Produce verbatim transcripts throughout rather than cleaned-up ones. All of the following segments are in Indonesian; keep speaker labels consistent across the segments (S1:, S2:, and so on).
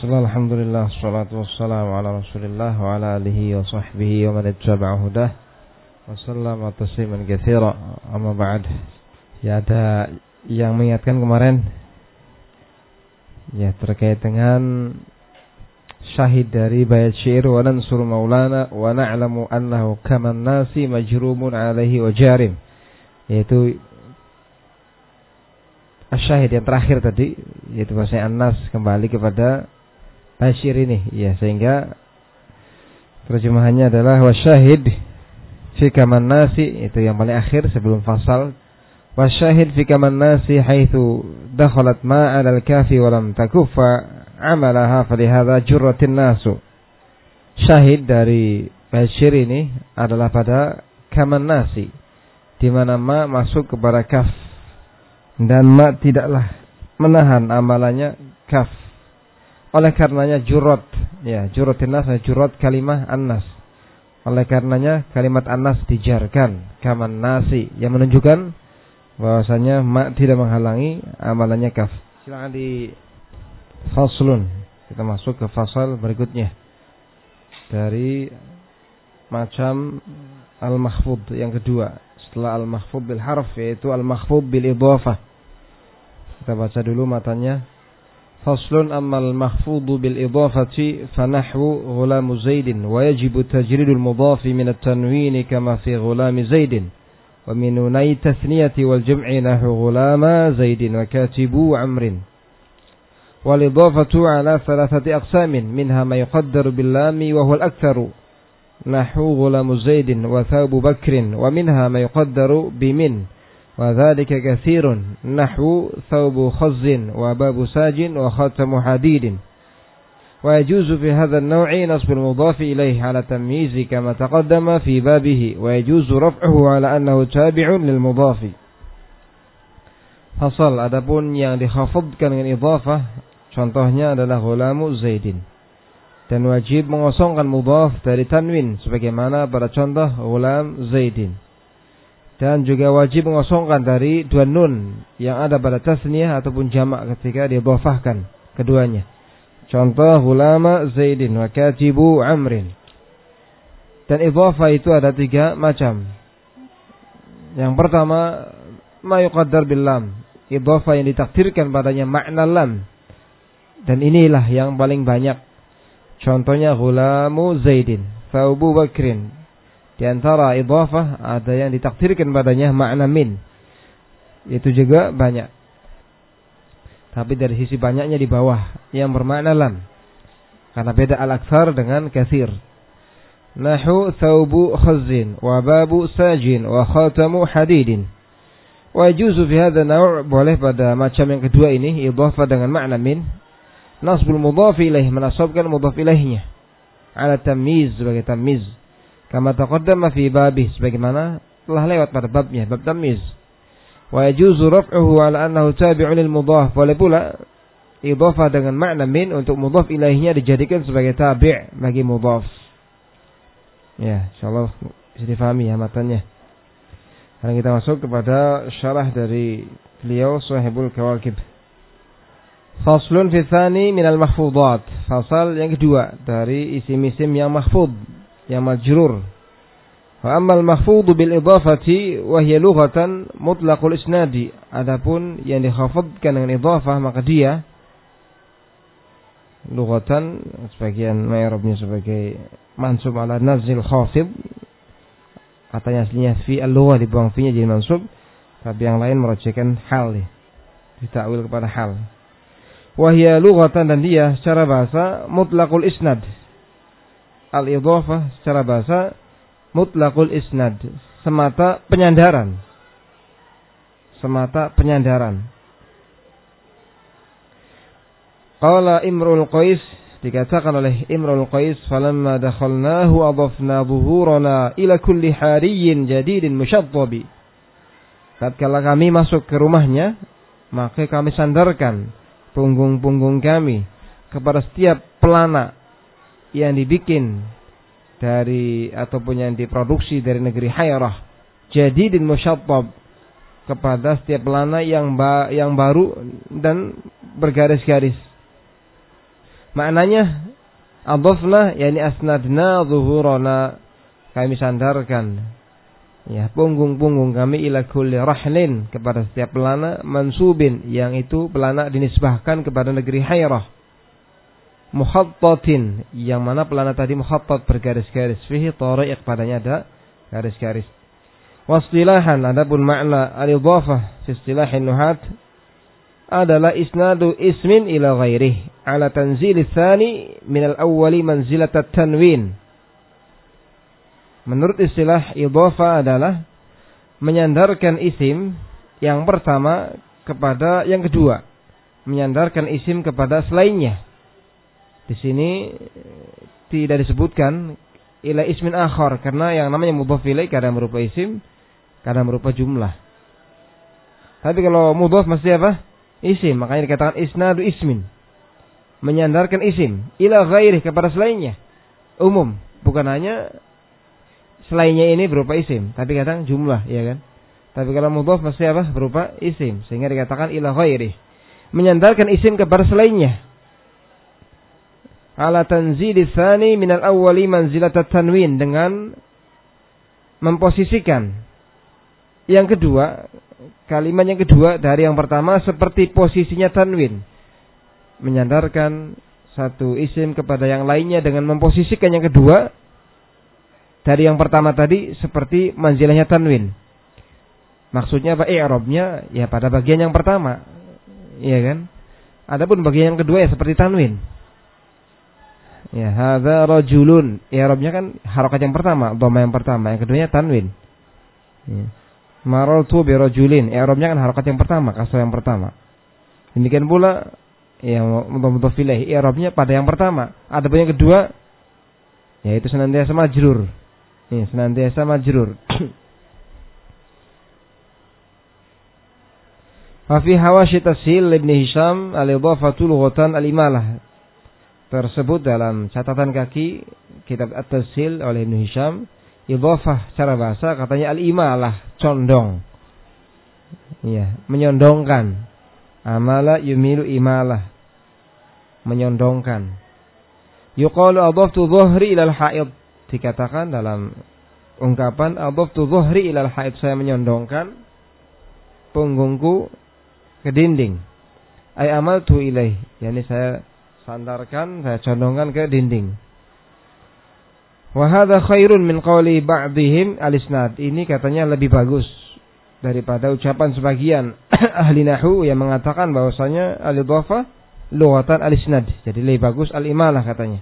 S1: Bismillah, alhamdulillah, salatu wassalamu ala rasulillah wa ala alihi wa sahbihi wa man ittaba'a hudah wa sallama tasliman katsira. Amma ba'd. Ya, ada yang mengingatkan kemarin ya terkait dengan syahid dari bait syair wa nansur maulana wa na'lamu annahu kaman nasi majrumun alaihi wa jarim, yaitu asyahid yang terakhir tadi, yaitu bahasa An-Nas, kembali kepada Bashir ini, ya, sehingga terjemahannya adalah wasyahid fi kaman nasi, itu yang paling akhir sebelum fasal. Wasyahid fi kaman nasi haitsu dakhalat ma 'ala al-kafi wa lam takuffa 'amalaha falihadza jurratin nasu. Syahid dari Bashir ini adalah pada kaman nasi, di mana ma masuk kepada kaf dan ma tidaklah menahan amalannya kaf. Oleh karenanya jurat, ya, juratin nas, jurat kalimah annas. Oleh karenanya kalimat annas dijarkan kaman nasi, yang menunjukkan bahwasanya ma tidak menghalangi amalannya kaf. Silakan di faslun. Kita masuk ke fasal berikutnya dari macam al-mahfud yang kedua setelah al-mahfud bil harf, yaitu al-mahfud bil idhafah. Kita baca dulu matanya. Faslun ammal mahfudu bil idafati fanahwu ghulamu zaidin wa yajibu tajridul mudafi min at-tanwin kama fi ghulami zaidin wa min nunai tathniyati wal jam'i nahwu ghulama zaidin wa katibu amrin. Wal idafatu ala thalathati aqsamin minha ma yuqaddaru bil lami wa huwa al-aktharu nahwu ghulamu zaidin wa thawbu bakrin, wa minha ma yuqaddaru bi min وذلك كثير نحو ثوب خز وباب ساج وخاتم حديد. ويجوز في هذا النوع نصب المضاف إليه على تمييز كما تقدم في بابه, ويجوز رفعه على أنه تابع للمضاف. Fasal, adapun yang dikhafadkan dengan idhafah, contohnya adalah ghulamu zaidin, dan wajib mengosongkan mudhaf dari tanwin sebagaimana pada contoh ghulam zaidin. Dan juga wajib mengosongkan dari dua nun yang ada pada tasniyah ataupun jamak ketika didhafahkan keduanya. Contoh ghulama zaidin wa katibu amrin. Dan idhafah itu ada tiga macam. Yang pertama, ma yuqaddar bil lam, idhafah yang ditakdirkan padanya makna lam. Dan inilah yang paling banyak. Contohnya ghulamu zaidin, thawbu bakrin. Di antara idhafah ada yang ditakdirkan padanya makna min. Itu juga banyak. Tapi dari sisi banyaknya di bawah yang bermakna lam. Karena beda al-aktsar dengan katsir. Nahu thawbu khazzin wa babu sajin wa khatamu hadidin. Wa yajuzu fi hadha naw', boleh pada macam yang kedua ini idhafah dengan makna min. Nasbul mudhaf ilaih, menasabkan mudhaf ilaihnya ala tamyiz, sebagai tamyiz. Kama taqaddama fi babih, sebagaimana telah lewat pada babnya, bab tamyiz. Wa yajuzu raf'uhu ala annahu tabi'un lil mudhaf, boleh pula idhafah dengan makna min untuk mudhaf ilaihnya dijadikan sebagai tabi' bagi mudhaf. Ya, insyaallah bisa difahami ya matanya. Sekarang kita masuk kepada syarah dari beliau Shahibul Kawakib. Faslun fi tsani min al-mahfudat, fasal yang kedua dari isim-isim yang mahfud, yang majrur. Wa ammal mahfudhu bil idhafati wa hiya lughatan mutlaqul isnadi, adapun yang dikhafadkan dengan idhafah maka dia lughatan, sebagian ma'rabnya sebagai mansub ala nazil khafid, katanya aslinya fi al-lughah, dibuang fi-nya jadi mansub, tapi yang lain merajihkan hal, ditakwil kepada hal. Wa hiya lughatan, dan dia secara bahasa mutlaqul isnad. Al-idhafah secara bahasa mutlaqul isnad, semata penyandaran. Semata penyandaran. Qala Imrul Qais, dikatakan oleh Imrul Qais, falamma dakhalnahu adhafna dhuhurana ila kulli hariyin jadidin mushattabi. Tatkala kami masuk ke rumahnya, maka kami sandarkan punggung-punggung kami kepada setiap pelana yang dibikin dari ataupun yang diproduksi dari negeri Hayrah, jadidin musyattab, kepada setiap pelana yang ba, yang baru dan bergaris-garis. Maknanya adhafna yani asnadna zuhurana, kami sandarkan ya punggung-punggung kami ila kulli rahlin, kepada setiap pelana, mansubin yang itu pelana dinisbahkan kepada negeri Hairah, muhattatin yang mana pelana tadi muhattat bergaris-garis, fihi tariq padanya ada garis-garis. Wastilahan adapun makna al-idhafah fi istilahin nuhat adalah isnadu ismin ila ghairih ala tanzil tsani min al-awwali manzilat at-tanwin. Menurut istilah idhafah adalah menyandarkan isim yang pertama kepada yang kedua, menyandarkan isim kepada selainnya. Di sini tidak disebutkan ila ismin akhar karena yang namanya mudhaf ilaih kadang berupa isim, kadang berupa jumlah. Tapi kalau mudhaf mesti apa? Isim, makanya dikatakan isnadu ismin. Menyandarkan isim ila ghairih kepada selainnya. Umum, bukan hanya selainnya ini berupa isim, tapi kadang jumlah, ya kan? Tapi kalau mudhaf mesti apa? Berupa isim, sehingga dikatakan ila ghairih. Menyandarkan isim kepada selainnya. Ala tanzili tsani minal awwali manzilat at-tanwin, dengan memposisikan yang kedua, kalimat yang kedua dari yang pertama seperti posisinya tanwin. Menyandarkan satu isim kepada yang lainnya dengan memposisikan yang kedua dari yang pertama tadi seperti manzilahnya tanwin. Maksudnya apa? I'rabnya ya pada bagian yang pertama, iya kan? Adapun bagian yang kedua ya seperti tanwin. Ya, hadza rajulun. I'rabnya kan harokat yang pertama, dhamma yang pertama, yang keduanya tanwin. Ya. Marartu bi rajulin. I'rabnya kan harokat yang pertama, kasrah yang pertama. Demikian pula ya mudhaf ilaih, i'rabnya pada yang pertama. Adapun yang kedua yaitu senantiasa majrur. Ini senantiasa majrur. Wa fi hawashi tashil Ibn Hisham al-idhafatu lughatan al-imalah. Tersebut dalam catatan kaki kitab At-Tashil oleh Ibn Hisham, idhafah secara bahasa katanya al-imalah, condong. Iya, menyondongkan. Amala yumilu imalah, menyondongkan. Yuqalu adhaftu dhuhri ila al-haid, dikatakan dalam ungkapan adhaftu dhuhri ila al-haid, saya menyondongkan punggungku ke dinding. Ay amaltu ilaih, yakni saya sandarkan, saya condongkan ke dinding. Wa hadza khairun min qawli ba'dihim al-isnad. Ini katanya lebih bagus daripada ucapan sebagian ahli nahwu yang mengatakan bahwasanya al-idhafah lughatan al-isnad. Jadi lebih bagus al-imalah katanya.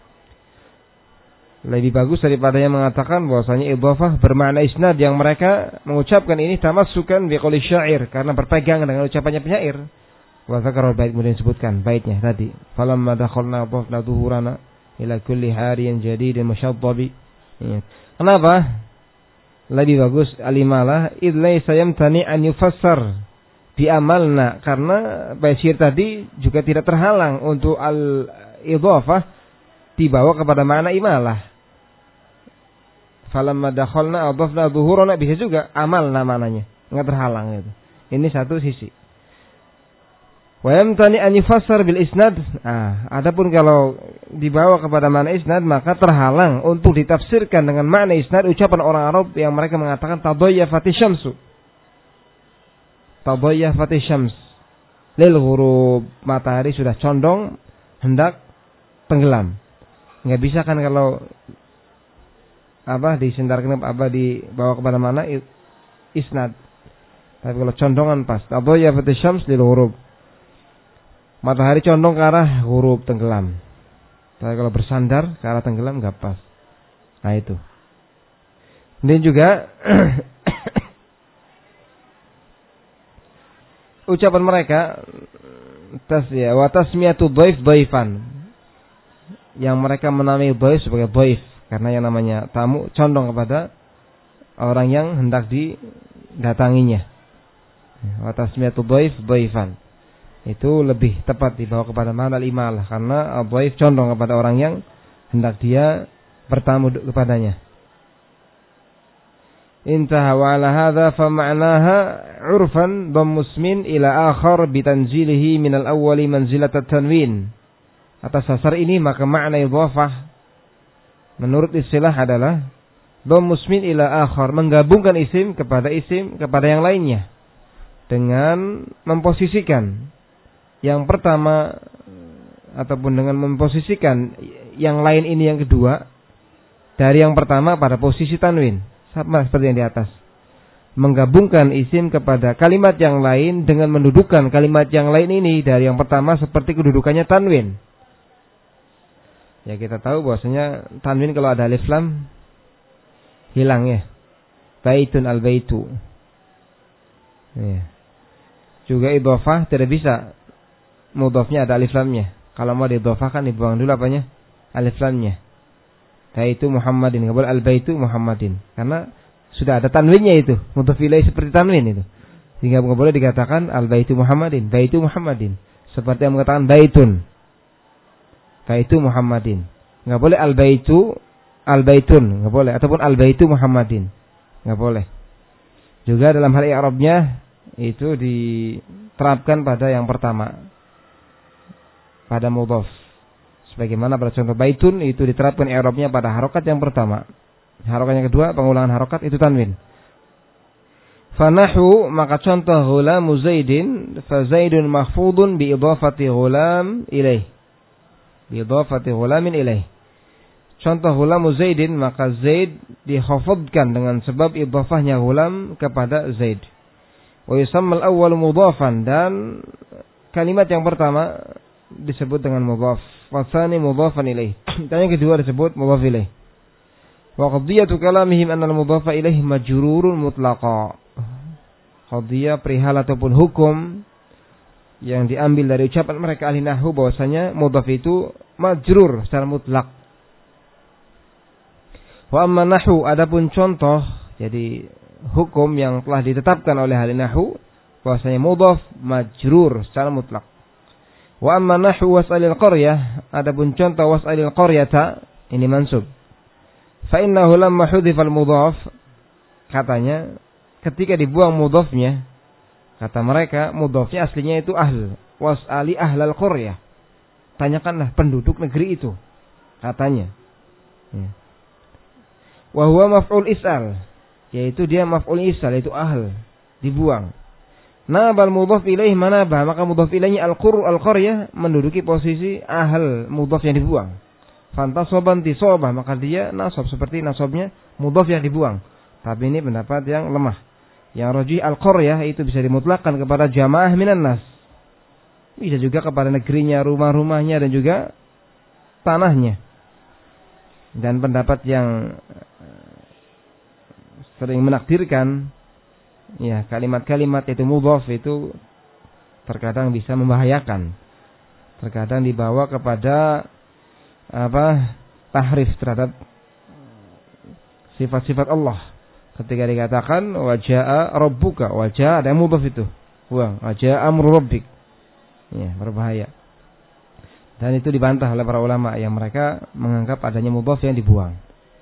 S1: Lebih bagus daripada yang mengatakan bahwasanya idhafah bermakna isnad, yang mereka mengucapkan ini tamassukan bi qouli syair, karena berpegang dengan ucapannya penyair. Wa dzakara bait, kemudian disebutkan baitnya tadi. Falamma dakhalna dhafna dhuhurana ila kulli hariyan jadidin mushaddabi. Kenapa lebih bagus al-imalah? Id laysa yamtani an yufassar bi amalna, karena bait syair tadi juga tidak terhalang untuk al-idhafah dibawa kepada makna imalah. Falamma dakhalna adhafna dhuhurana, bisa juga amal namanya, enggak terhalang itu. Ini satu sisi. Wa yamtani an yufassar bil isnad. Ah, adapun kalau dibawa kepada makna isnad maka terhalang untuk ditafsirkan dengan makna isnad ucapan orang Arab yang mereka mengatakan tadayyafati syamsu. Tadayyafati syams. Lil ghurub, matahari sudah condong hendak tenggelam. Enggak bisa kan kalau apa disendarkan apa dibawa kepada mana isnad. Tapi kalau condongan pas. Tadayyafati syams lil ghurub. Matahari condong ke arah ghurub, tenggelam. Tapi kalau bersandar ke arah tenggelam enggak pas. Nah itu. Kemudian juga ucapan mereka tasya wa tasmiyatu dhaif dhaifan, yang mereka menamai dhaif sebagai dhaif karena yang namanya tamu condong kepada orang yang hendak didatanginya. Wa tasmiyatu dhaif dhaifan, itu lebih tepat dibawa kepada makna imalah, karena dhaif condong kepada orang yang hendak dia bertamu kepadanya. Intaha wa ala hadha fa ma'naha urfan dhammu ismin ila akhar bitanzilihi min al-awwali manzilat at-tanwin. Atas dasar ini maka makna idhafah menurut istilah adalah dhammu ismin ila akhar, menggabungkan isim kepada isim kepada yang lainnya dengan memposisikan yang pertama ataupun dengan memposisikan yang lain ini yang kedua dari yang pertama pada posisi tanwin, sama seperti yang di atas. Menggabungkan isim kepada kalimat yang lain dengan mendudukkan kalimat yang lain ini dari yang pertama seperti kedudukannya tanwin. Ya kita tahu bahwasanya tanwin kalau ada alif lam hilang ya. Baitun al-baitu. Ya. Juga idhofah tidak bisa mudhofnya ada alif lamnya. Kalau mau diidhofahkan dibuang dulu apanya? Alif lamnya. Baitu Muhammadin, enggak boleh al-baitu Muhammadin. Karena sudah ada tanwinnya itu, mudhof ilaih seperti tanwin itu. Sehingga enggak boleh dikatakan al-baitu Muhammadin, baitu Muhammadin. Seperti yang mengatakan baitun. Baitu Muhammadin. Enggak boleh al-baitu al-baitun, enggak boleh, ataupun al-baitu Muhammadin. Enggak boleh. Juga dalam hal i'rabnya itu diterapkan pada yang pertama. Pada mudhof. Sebagaimana pada contoh baitun itu diterapkan i'rabnya pada harokat yang pertama. Harokat yang kedua pengulangan harokat itu tanwin. Fanahu maka contoh ghulamu Zaidin, fa Zaidun mahfudun bi idhafati ghulam ilaih. Bi idhafati ghulamin ilaih. Contoh ghulamu Zaidin maka Zaid dikhafadkan dengan sebab idhafahnya ghulam kepada Zaid. Wa yusamma al-awwal mudhafan, dan kalimat yang pertama disebut dengan mudhaf. Wa tsani mudhafan ilaih. Dan yang kedua disebut mudhaf ilaih. Wa qadiyatu kalamihim anna al-mudhafa ilaih majrurun mutlaqa. Qadiyah perihal ataupun hukum yang diambil dari ucapan mereka ahli nahwu bahwasanya mudhaf itu majrur secara mutlak. Wa amma nahwu, adapun contoh, jadi hukum yang telah ditetapkan oleh ahli nahwu bahwasanya mudhaf majrur secara mutlak. Wa amma nahwu was'alil qaryah, adapun contoh was'alil qaryata ini mansub. Fa innahu lamma hudhifa al-mudhaf, katanya ketika dibuang mudhafnya, kata mereka mudhafnya aslinya itu ahl, was'ali ahlal qaryah, tanyakanlah penduduk negeri itu, katanya. Ya. Wa huwa maf'ul is'al, yaitu dia maf'ul is'al, yaitu ahl, dibuang. Nabal mudhaf ilaih manabah, maka mudhaf ilaihnya al-qur al-qaryah menduduki posisi ahl mudhaf yang dibuang. Fantasoban tisobah, maka dia nasab seperti nasabnya mudhaf yang dibuang. Tapi ini pendapat yang lemah. Yang rajih al-qaryah itu bisa dimutlakkan kepada jamaah minan nas. Bisa juga kepada negerinya, rumah-rumahnya, dan juga tanahnya. Dan pendapat yang sering menakdirkan, ya, kalimat-kalimat itu mudhaf itu terkadang bisa membahayakan. Terkadang dibawa kepada apa? Tahrif terhadap sifat-sifat Allah. Ketika dikatakan wajaa rabbuka, wajaa ada mudhaf itu. Wa wajaa amru rabbik. Ya, berbahaya. Dan itu dibantah oleh para ulama yang mereka menganggap adanya mudhaf yang dibuang.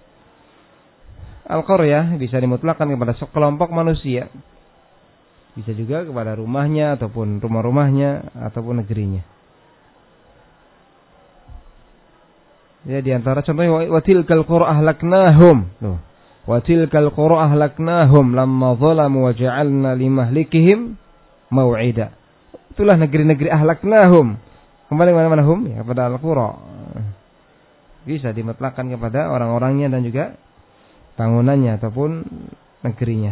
S1: Al-qaryah bisa dimutlakkan kepada sekelompok manusia. Bisa juga kepada rumahnya ataupun rumah-rumahnya ataupun negerinya. Ya, di antara contohnya wa tilkal qura ahlaknahum. Loh. Wa tilkal qura ahlaknahum lamma zalamu wa ja'alna limahlikihim mau'ida. Itulah negeri-negeri ahlaknahum. Kembali mana-mana hum ya pada al-qura. Bisa dimutlakkan kepada orang-orangnya dan juga bangunannya ataupun negerinya.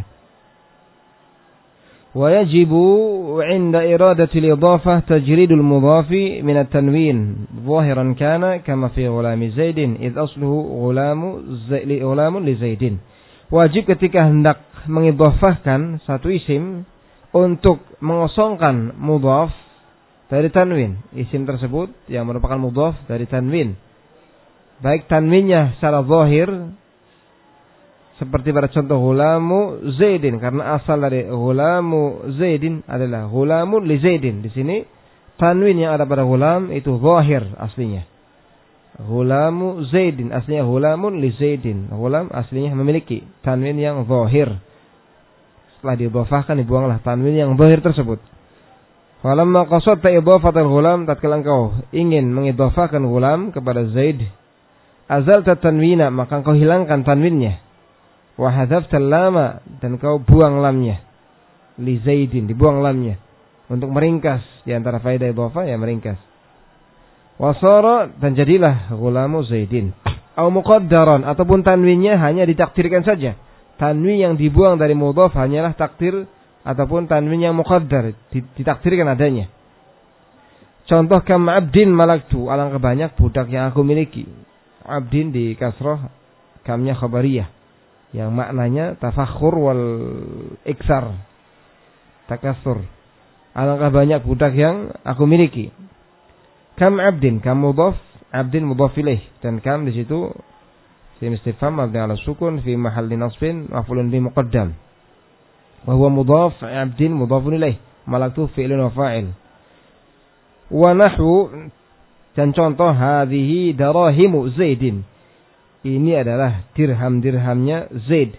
S1: Wa yajibu 'inda iradati al-idhafah tajridul mudhafi min at-tanwin zahiran kana kama fi ghulami Zaidin id asluhu ghulamu Zaid ghulamun li Zaidin. Wajib ketika hendak mengidhafahkan satu isim untuk mengosongkan mudhaf dari tanwin, isim tersebut yang merupakan mudhaf dari tanwin, baik tanwinnya secara zahir seperti pada contoh ghulamu Zaidin, karena asal dari ghulamu Zaidin adalah ghulamun li Zaidin. Di sini tanwin yang ada pada ghulam itu zahir aslinya. Ghulamu Zaidin aslinya ghulamun li Zaidin. Ghulam aslinya memiliki tanwin yang zahir. Setelah diidhafahkan dibuanglah tanwin yang zahir tersebut. Falamma qasadta idhafatal ghulam, tatkala engkau ingin mengidhafahkan ghulam kepada Zaid, azalta tanwina, maka engkau hilangkan tanwinnya. Wa hadzaftal lama, dan engkau buang lamnya. Li Zaidin, dibuang lamnya untuk meringkas di antara faedah idhafah, ya meringkas. Wasara, dan jadilah ghulamu Zaidin. Au muqaddaran, ataupun tanwinnya hanya ditakdirkan saja. Tanwin yang dibuang dari mudhaf hanyalah takdir, ataupun tanwin yang muqaddar, ditakdirkan adanya. Contoh kam abdin malaktu, alangkah banyak budak yang aku miliki. Abdin di kasrah, kamnya khabariyah, yang maknanya tafakhur wal iksar, takassur. Alangkah banyak budak yang aku miliki. Kam abdin, kam mudhaf, abdin mudhaf ilaih, dan kam di situ fi istifham mabni ala sukun fi mahalli nasbin maf'ulun bi muqaddam. Wa huwa mudhaf, abdin mudhafun ilaih, malaktu fi'lun wa fa'il. Wa nahwu, dan contoh hadhihi darahimu Zaidin. Ini adalah dirham-dirhamnya Zaid.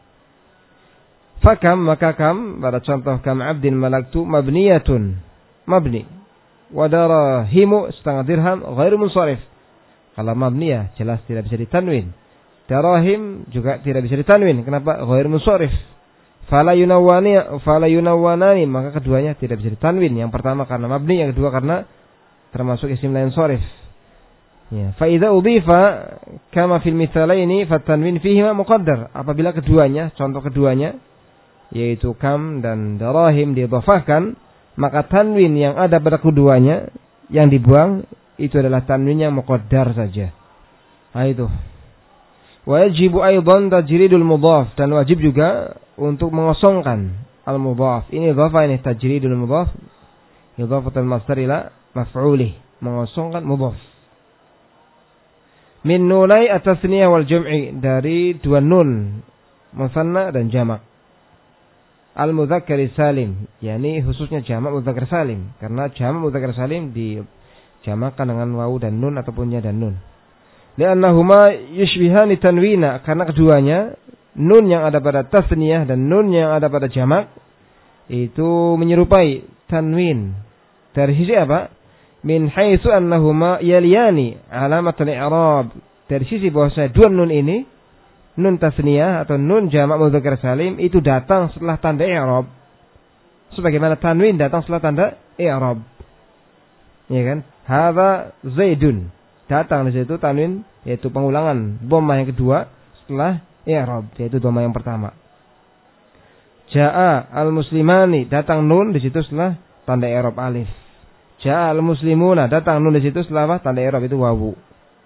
S1: Fakam, maka kam pada contoh kam abdin malaktu mabniyatun, mabni. Wa darahimu setengah dirham ghairu munsharif. Kalau mabniyah jelas tidak bisa ditanwin. Darahim juga tidak bisa ditanwin. Kenapa? Ghairu munsharif. Fala yunawwani, fala yunawwanani, maka keduanya tidak bisa ditanwin. Yang pertama karena mabni, yang kedua karena termasuk isim la yansharif. Ya, fa idza udhifa kama fil mithalaini fatanwin fihima muqaddar. Apabila keduanya, contoh keduanya yaitu kam dan darahim diidhafahkan, maka tanwin yang ada pada keduanya yang dibuang itu adalah tanwin yang muqaddar saja. Nah itu. Wa yajibu aidan tajridul mudhaf, dan wajib juga untuk mengosongkan al-mudhaf. Ini idhafah, ini tajridul mudhaf. Idhafatul masdar ila maf'ulih, mengosongkan mudhaf. Min nunai at-tasniyah wal jam'i, dari dua nun musanna dan jamak. Al-mudzakkar salim, yakni khususnya jamak mudzakkar salim, karena jamak mudzakkar salim dijamakkan dengan wawu dan nun ataupun ya dan nun. Li'annahuma yushbihani tanwina, karena keduanya nun yang ada pada tasniyah dan nun yang ada pada jamak itu menyerupai tanwin. Dari sisi apa? Min haitsu annahuma yaliyani alamatul i'rab, dari sisi bahwasanya dua nun ini, nun tasniyah atau nun jamak mudzakkar salim, itu datang setelah tanda i'rab, sebagaimana tanwin datang setelah tanda i'rab. Ya kan? Hadza Zaidun, datang di situ tanwin, yaitu pengulangan dhammah yang kedua setelah i'rab, yaitu dhammah yang pertama. Jaa al-muslimani, datang nun di situ setelah tanda i'rab alif. Jaa al-muslimuna, datang nun di situ setelah tanda i'rab itu wawu.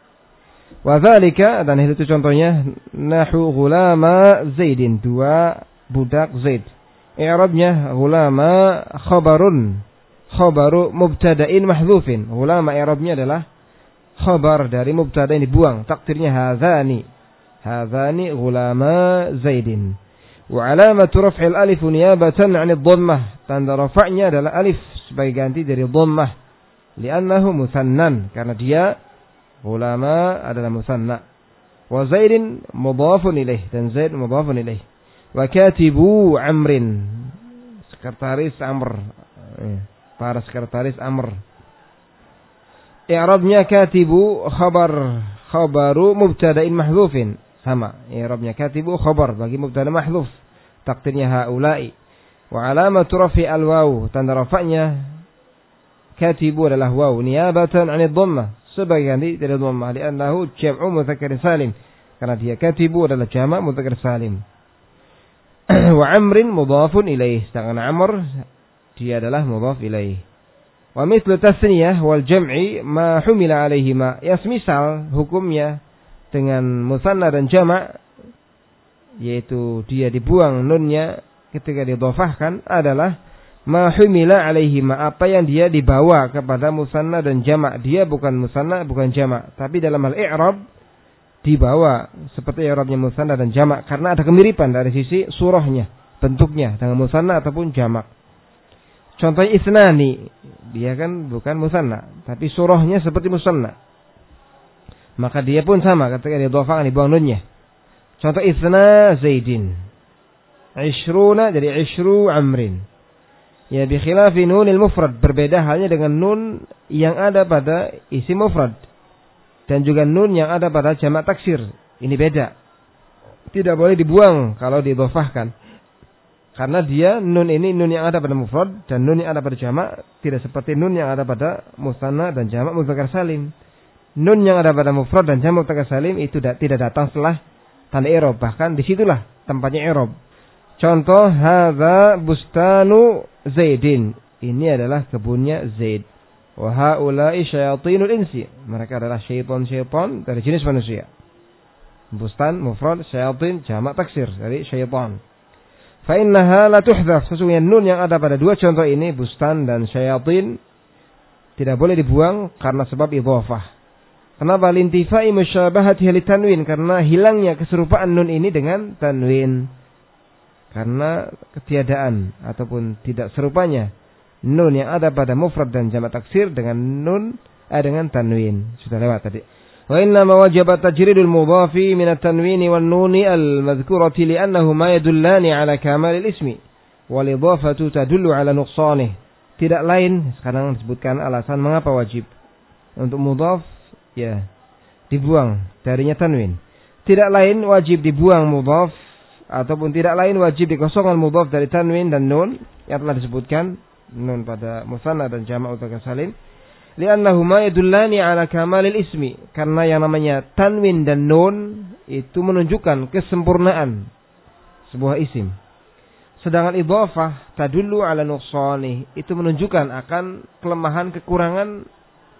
S1: Wa dzalika, dan itu contohnya nahu ghulama Zaidin, dua budak Zaid. I'rabnya ghulama khabarun, khabaru mubtada'in mahdzufin. Ghulama i'rabnya adalah khabar dari mubtada yang dibuang, takdirnya hadzani, hadzani ghulama Zaidin. Wa alamatu raf'il alif niyabatan 'an ad-dhammah, tanda rafa'nya adalah alif sebagai ganti dari dhammah, li'annahu musannan, karena dia ulama adalah musanna. Wa Zaidin mudhafun ilaih, dan Zaid mudhafun ilaih. Wa katibu Amrin, sekretaris Amr, para sekretaris Amr. I'rabnya katibu khabar, khabaru mubtada'in mahdzufin, sama. I'rabnya katibu khabar bagi mubtada mahdzuf, takdirnya haula'i. Wa alamatu raf'i al-waw, tanda rafa'nya katibu adalah waw, niyabatan 'anid dhammah, sebagai ganti dari dhammah, li'annahu jam'u mudzakkar salim, karena dia katibu adalah jamak mudzakkar salim. Wa Amrin mudhafun ilaih, sedangkan Amr dia adalah mudhaf ilaih. Wa mithlu tasniyah wal jam'i ma humila alaihima, ya semisal hukumnya dengan musanna dan jamak, yaitu dia dibuang nunnya ketika didhafahkan, adalah ma humila alaihima, apa yang dia dibawa kepada musanna dan jamak. Dia bukan musanna, bukan jamak, tapi dalam hal i'rab dibawa seperti i'rabnya musanna dan jamak, karena ada kemiripan dari sisi surahnya, bentuknya dengan musanna ataupun jamak. Contohnya isnani, dia kan bukan musanna, tapi surahnya seperti musanna, maka dia pun sama ketika didhafahkan dibuang nunnya. Contoh isna Zaidin, ishruna jadi ishru Amrin. Ya bi khilafi nunil mufrad, berbeda halnya dengan nun yang ada pada isim mufrad dan juga nun yang ada pada jamak taksir. Ini beda. Tidak boleh dibuang kalau diidhofahkan. Karena dia nun ini nun yang ada pada mufrad dan nun yang ada pada jamak tidak seperti nun yang ada pada musanna dan jamak mudzakkar salim. Nun yang ada pada mufrad dan jamak mudzakkar salim itu tidak datang setelah tanda i'rab, bahkan disitulah tempatnya i'rab. Contoh, hadza bustanu Zaidin. Ini adalah kebunnya Zaid. Wa haula'i syayatinul insi. Mereka adalah syaitan-syaitan dari jenis manusia. Bustan mufrad, syayatin jamak taksir dari syaitan. Fa innaha la tuhdhaf. Sesungguhnya nun yang ada pada dua contoh ini, bustan dan syayatin, tidak boleh dibuang karena sebab idhofah. Kenapa? Lintifai musyabahati litanwin, karena hilangnya keserupaan nun ini dengan tanwin. Karena ketiadaan ataupun tidak serupanya nun yang ada pada mufrad dan jamak taksir dengan nun eh, dengan tanwin. Sudah lewat tadi. Wa inna ma wajaba tajridul mudhafi min at-tanwini wan nuni al-madhkurati li'annahuma yadullani ala kamalil ismi wal idhafatu tadullu ala nuqsanih. Tidak lain, sekarang disebutkan alasan mengapa wajib untuk mudhaf ya dibuang darinya tanwin. Tidak lain wajib dibuang mudhaf ataupun tidak lain wajib dikosongkan mudhaf dari tanwin dan nun yang telah disebutkan, nun pada musanna dan jamak mudzakkar salim, li'annahuma yadullani ala kamalil ismi, karena yang namanya tanwin dan nun itu menunjukkan kesempurnaan sebuah isim. Sedangkan idhafah tadullu ala nuqsani, itu menunjukkan akan kelemahan kekurangan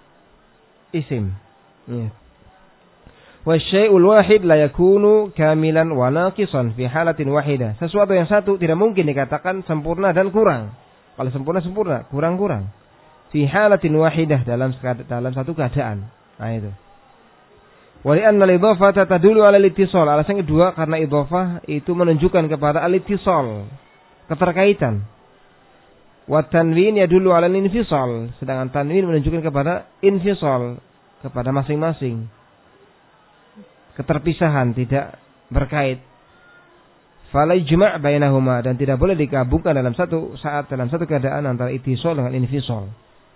S1: isim. Ya. Wasyai'ul wahid la yakunu kamilan wa naqisan fi halatin wahidah. Sesuatu yang satu tidak mungkin dikatakan sempurna dan kurang. Kalau sempurna sempurna, kurang-kurang. Fi halatin wahidah, dalam dalam satu keadaan. Nah itu. Wa li'anna al-idhafata tadullu 'ala al-ittisal. Alasan kedua, karena idhafah itu menunjukkan kepada al-ittisal, keterkaitan. Wa tanwin yadullu 'ala al-infisal. Sedangkan tanwin menunjukkan kepada infisal, kepada masing-masing. Keterpisahan, tidak berkait. Fala ijma' bainahuma, dan tidak boleh digabungkan dalam satu saat, dalam satu keadaan antara ittisal dengan infisal.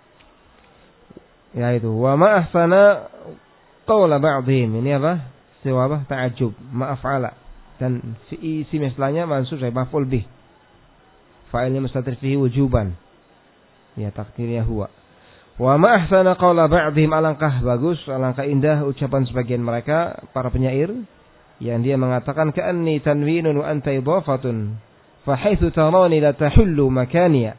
S1: Yaitu wa ma ahsana qaula ba'dihim. Ini apa? Istiwa apa? Ta'ajjub, ma'af'ala. Dan si isi misalnya mansub saya maf'ul bih. Fa'ilnya mustatir fihi wujuban. Ya takdirnya huwa. Wa ma ahsana qaula ba'dihim, alangkah bagus, alangkah indah ucapan sebagian mereka para penyair yang dia mengatakan ka'anni tanwinun wa anta idhafatun fa haitsu tarani la tahullu makaniya.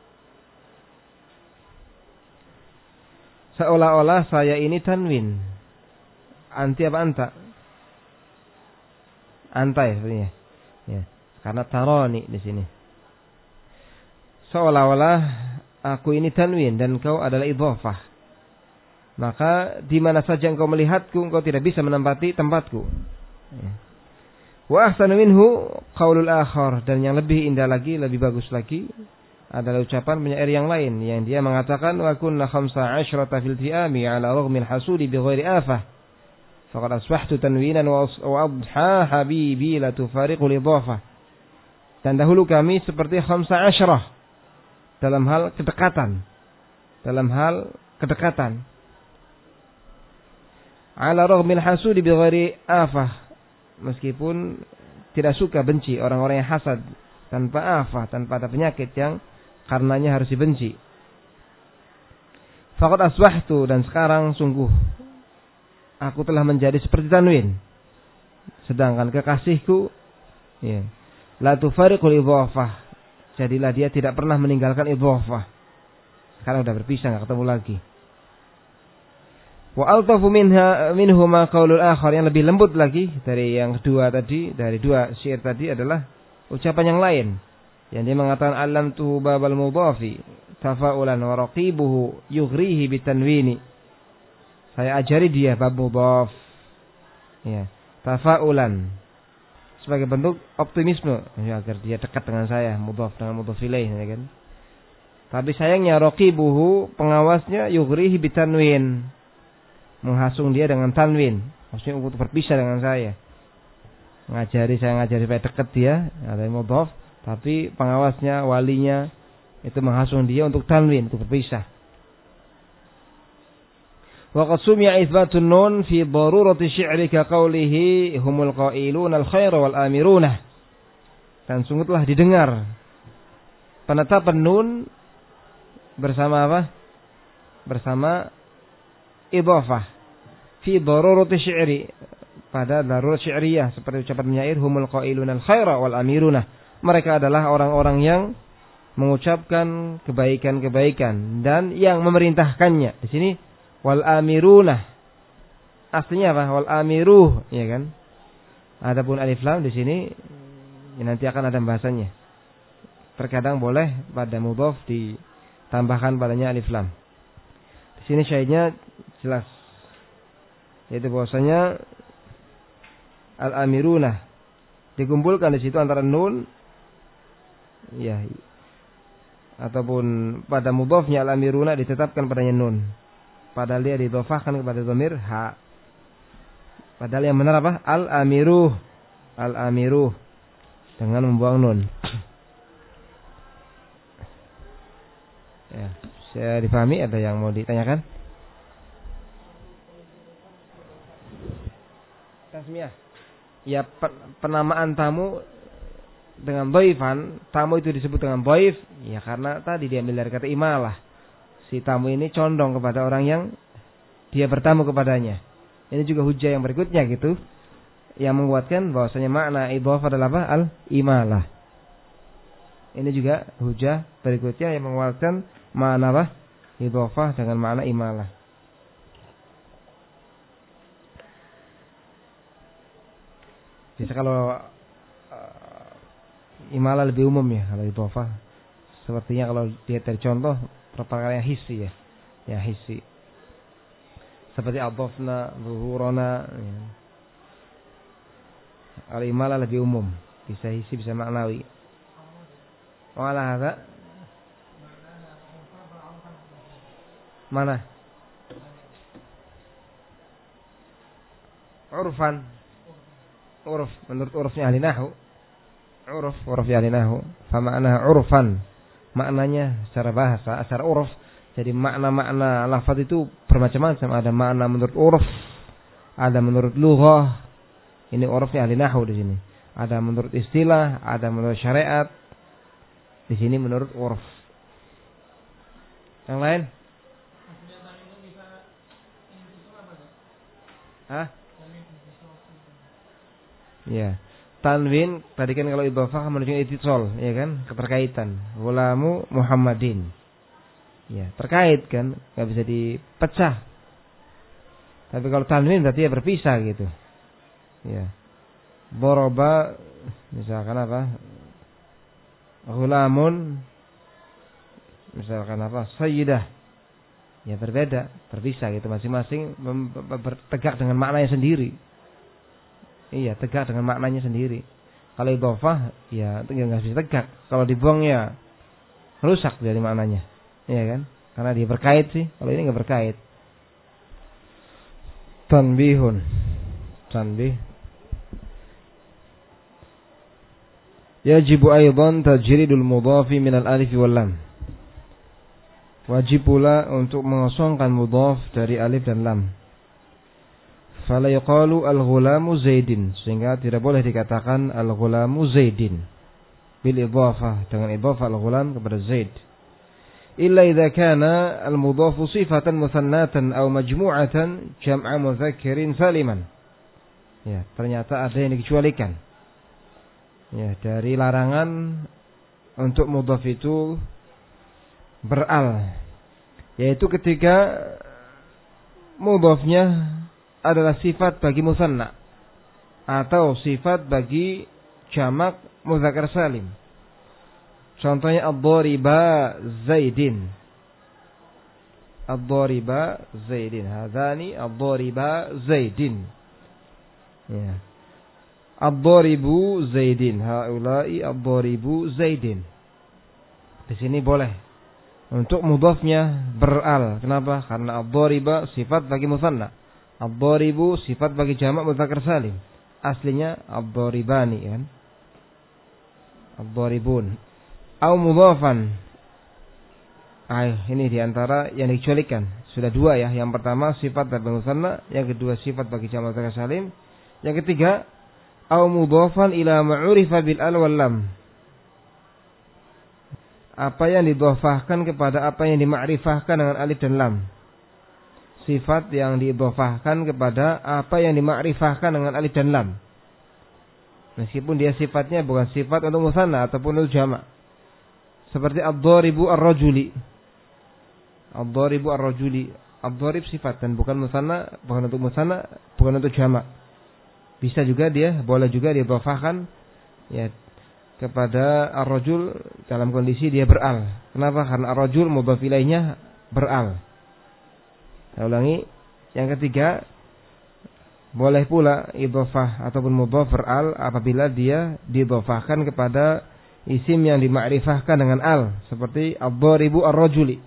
S1: Seolah-olah saya ini tanwin. Anti apa anta? Anta ya sebenarnya. Ya, karena tarani di sini. Seolah-olah aku ini tanwin dan engkau adalah idhafah. Maka di mana saja engkau melihatku, engkau tidak bisa menempati tempatku. Wa ahsanu minhu qaulul akhar, dan yang lebih indah lagi, lebih bagus lagi adalah ucapan penyair yang lain yang dia mengatakan wa kunna khamsa asyrata fil tiami ala raghmil hasudi bi ghairi afah faqad asbahtu tanwinan wa adha habibi la tufariqul idhafah. Dan dahulu kami seperti khamsa asyrah dalam hal kedekatan, dalam hal kedekatan. Ala raghmil hasudi bi ghairi afah, meskipun tidak suka benci orang-orang yang hasad tanpa afah, tanpa ada penyakit yang karenanya harus dibenci. Faqad asbahtu, dan sekarang sungguh aku telah menjadi seperti tanwin. Sedangkan kekasihku ya, la tufariqul idhafah, jadilah dia tidak pernah meninggalkan idhafah. Sekarang sudah berpisah, enggak ketemu lagi. Wa altafu minha minhuma qaulul akhar, yang lebih lembut lagi dari yang kedua tadi, dari dua syair tadi adalah ucapan yang lain yang dia mengatakan alamtu babal mudhafi tafa'ulan wa raqibuhu yughrihi bitanwini. Saya ajari dia bab mudhaf ya, tafa'ulan, sebagai bentuk optimisme ya, agar dia dekat dengan saya, mudhaf dengan mudhaf ilaih ya kan. Tapi sayangnya raqibuhu, pengawasnya, yughrihi bitanwin, menghasung dia dengan tanwin, maksudnya untuk berpisah dengan saya. Ngajari saya ngajari supaya dekat dia, ada mudhaf, tapi pengawasnya, walinya Itu menghasung dia untuk tanwin, untuk berpisah. Wa qad sumi'a itsbatun nun fi darurati syi'ri ka qawlihi humul qailuna al-khaira wal amiruna. Dan sungguh telah didengar penetapan nun bersama apa? Bersama idhafah fi darurati syi'ri, pada darurat syi'riyah, seperti ucapan penyair humul qailuna al-khaira wal amiruna. Mereka adalah orang-orang yang mengucapkan kebaikan-kebaikan dan yang memerintahkannya. Di sini wal amiruna. Aslinya apa? Wal amiruh, ya kan? Adapun alif lam di sini ya nanti akan ada bahasanya. Terkadang boleh pada mudhaf ditambahkan padanya alif lam. Di sini syahidnya jelas. Yaitu bahwasanya al-amiruna dikumpulkan di situ antara nun ya ataupun pada mudhafnya al-amiruna ditetapkan padanya nun. Padahal dia didhofahkan kepada dhamir ha. Padahal yang benar apa? Al-amiruh. Al-amiruh dengan membuang nun. Ya, saya difahami, ada yang mau ditanyakan? Tasmiyah. Ya, penamaan tamu dengan dhaifan, tamu itu disebut dengan dhaif ya karena tadi diambil dari kata imalah. Si tamu ini condong kepada orang yang dia bertamu kepadanya. Ini juga hujah yang berikutnya gitu, yang menguatkan bahwasanya makna idhafah adalah apa? Al-imalah. Ini juga hujah berikutnya yang menguatkan makna apa? Idhafah dengan makna imalah. Bisa kalau uh, imalah lebih umum ya kalau idhafah. Sepertinya kalau lihat dari contoh perkara yang hissi ya. Ya hissi. Seperti adhafna, zuhurana. Ya. Al-imalah lebih umum. Bisa hissi, bisa maknawi. Wala hadza. Mana? Urfan. Urf, menurut urufnya ahli nahwu. Uruf, urufnya ahli nahwu. Fa ma'na urfan. Maknanya secara bahasa, secara uruf. Jadi makna-makna lafaz itu bermacam-macam. Ada makna menurut uruf, ada menurut lughah. Ini urufnya ahli nahwu di sini. Ada menurut istilah, ada menurut syariat. Di sini menurut uruf. Yang lain? Hah? Ya. Tanwin tadi kan kalau idhafah menunjukkan ittisal, ya kan? Keterkaitan. Ghulamu Muhammadin. Ya, terkait kan, enggak bisa dipecah. Tapi kalau tanwin berarti ya berpisah gitu. Ya. Daraba misalkan apa? Ghulamun misalkan apa? Sayyidah. Ya berbeda, berpisah gitu, masing-masing tegak dengan maknanya sendiri. Iya, tegak dengan maknanya sendiri. Kalau idhafah, ya enggak bisa tegak. Kalau dibuang ya rusak dari maknanya. Iya kan? Karena dia berkait sih. Kalau ini enggak berkait. Tanbihun. Tanbih. Yajibu aidan tajridul mudhafi min al-alif wal lam. Wajib pula untuk mengosongkan mudhaf dari alif dan lam. Fala yuqalu al-ghulamu Zaidin, sehingga tidak boleh dikatakan al-ghulamu Zaidin bil idhafah, dengan idhafah al-ghulam kepada Zaid. Illa idza kana al-mudhafu sifatan muthannatan aw majmu'atan jam'a mudzakkirin saliman. Ya, ternyata ada yang dikecualikan. Ya, dari larangan untuk mudhaf itu beral, yaitu ketika mudhafnya adalah sifat bagi musanna atau sifat bagi jamak mudzakkar salim. Contohnya ad-dhariba Zaidin. Ad-dhariba Zaidin. Hadzani ad-dhariba Zaidin. Ya. Ad-dharibu Zaidin. Haula'i ad-dharibu Zaidin. Di sini boleh untuk mudhafnya beral. Kenapa? Karena ad-dhariba sifat bagi musanna. Ad-dharibu sifat bagi jamak mudzakkar salim. Aslinya ad-dharibani kan? Ad-dharibun. Au mudhafan Ah, ini diantara yang dikecualikan. Sudah dua ya. Yang pertama sifat bagi musanna, yang kedua sifat bagi jamak mudzakkar salim. Yang ketiga, au mudhafan ila ma'urifa bil al wal lam. Apa yang didhofahkan kepada apa yang dimakrifahkan dengan alif dan lam. Sifat yang didhofahkan kepada apa yang dimakrifahkan dengan alif dan lam. Meskipun dia sifatnya bukan sifat untuk musanna ataupun untuk jamak. Seperti ad-dharibu ar-rajuli. Ad-dharibu ar-rajuli. Ad-dharib sifat dan bukan musanna, bukan untuk musanna, bukan untuk jamak. Bisa juga dia, boleh juga didhofahkan ya kepada ar-rajul dalam kondisi dia beral. Kenapa? Karena ar-rajul mudhaf ilaihnya beral. Saya ulangi. Yang ketiga, boleh pula idhofah ataupun mudhaf beral apabila dia didhofahkan kepada isim yang dimakrifahkan dengan al, seperti ad-dharibu ar-rajuli.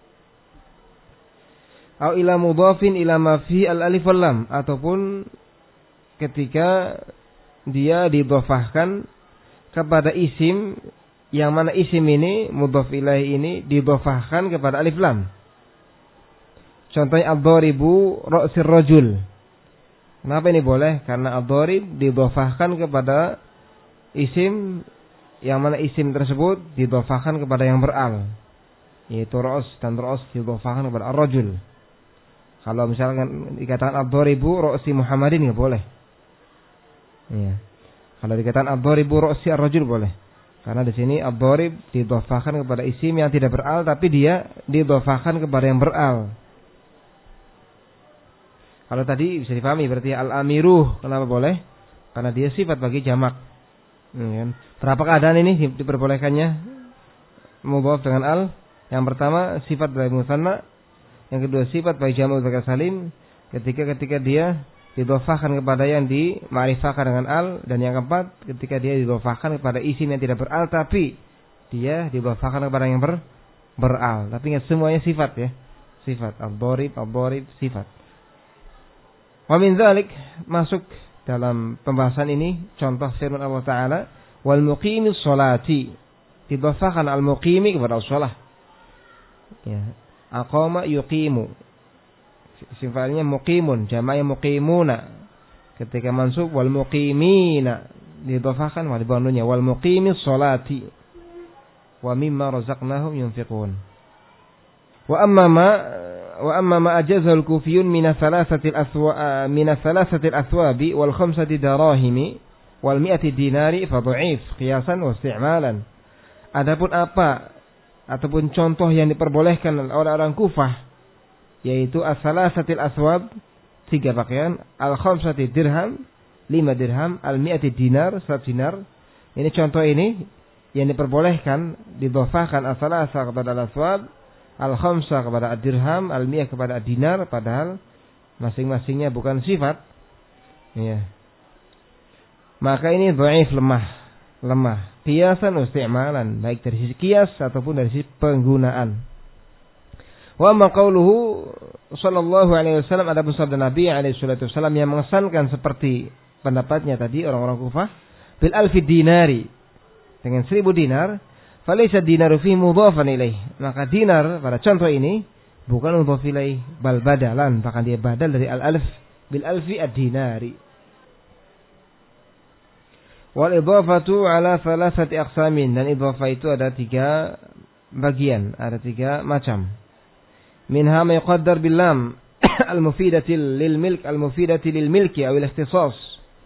S1: Au ila mudhafin ila ma fi al-alif wal lam, ataupun ketika dia didhofahkan kepada isim yang mana isim ini mudhaf ilaih ini didhofahkan kepada alif lam. Contohnya ad-dharibu ra'sir rajul. Kenapa ini boleh? Karena ad-dharib didhofahkan kepada isim yang mana isim tersebut didhofahkan kepada yang beral, yaitu ra's, dan ra's didhofahkan kepada ar-rajul. Kalau misalkan dikatakan ad-dharibu ra'si Muhammadin enggak boleh. Iya. Kalau dikatakan ad-dharibu ra'si ar-rajul boleh. Karena di sini ad-dharib didhofahkan kepada isim yang tidak beral tapi dia didhofahkan kepada yang beral. Kalau tadi bisa dipahami berarti al-amiruh kenapa boleh? Karena dia sifat bagi jamak. Hmm, berapa keadaan ini diperbolehkannya mudhaf dengan al? Yang pertama sifat bagi musanna, yang kedua sifat bagi jamak mudzakkar salim ketika ketika dia didhofahkan kepada yang dimakrifahkan dengan al, dan yang keempat ketika dia didhofahkan kepada isim yang tidak beral tapi dia didhofahkan kepada yang ber beral. Tapi ingat semuanya sifat ya. Sifat ad-dharib, ad-dharib sifat. Wa min dzalik, masuk dalam pembahasan ini contoh firman Allah Ta'ala, wal muqimis sholati, didhofahkan al-muqimi kepada shalah. Ya, aqama yuqimu. Isim fa'ilnya muqimun, jamaknya muqimuna. Ketika mansub wal muqimina, didhofahkan wa dibangunnya wal muqimis sholati wa mimma razaqnahum yunfiqun. Wa amma ma wa amma ma ajazahu al-kufiyun min thalathati al-athwa min thalathati al-athwabi wal khamsati darahimi wal mi'ati dinari fa dha'if qiyasan wa isti'malan. Adapun apa ataupun contoh yang diperbolehkan oleh orang Kufah, yaitu as-salasatil aswab, tiga pakaian, al-khamsati dirham, lima dirham, al-mi'ati dinar, seratus dinar. Ini contoh ini yang diperbolehkan didhofahkan as-salasa kepada al-aswab, al-khamsa kepada ad-dirham, al-mi'ah kepada ad-dinar, padahal masing-masingnya bukan sifat. Ya. Maka ini dhaif, lemah, lemah. Qiyasan isti'malan, baik dari sisi qiyas ataupun dari sisi penggunaan. Wa ma qauluhu sallallahu alaihi wasallam, ada sabda Nabi alaihi salatu wasallam yang mengesankan seperti pendapatnya tadi orang-orang Kufah, bil alfi dinari, dengan seribu dinar, falaysa dinaru fi mudhafan ilaih. Maka dinar pada contoh ini bukan mudhaf ilaih, bal badalan, bahkan dia badal dari al-alf, bil alfi ad-dinari. Wal idhafatu ala thalathati aqsamin, dan idhafah itu ada tiga bagian, ada tiga macam. Minha ma yuqaddar bil lam al-mufidati lil milk, al-mufidati lil milki aw al-ikhtisas.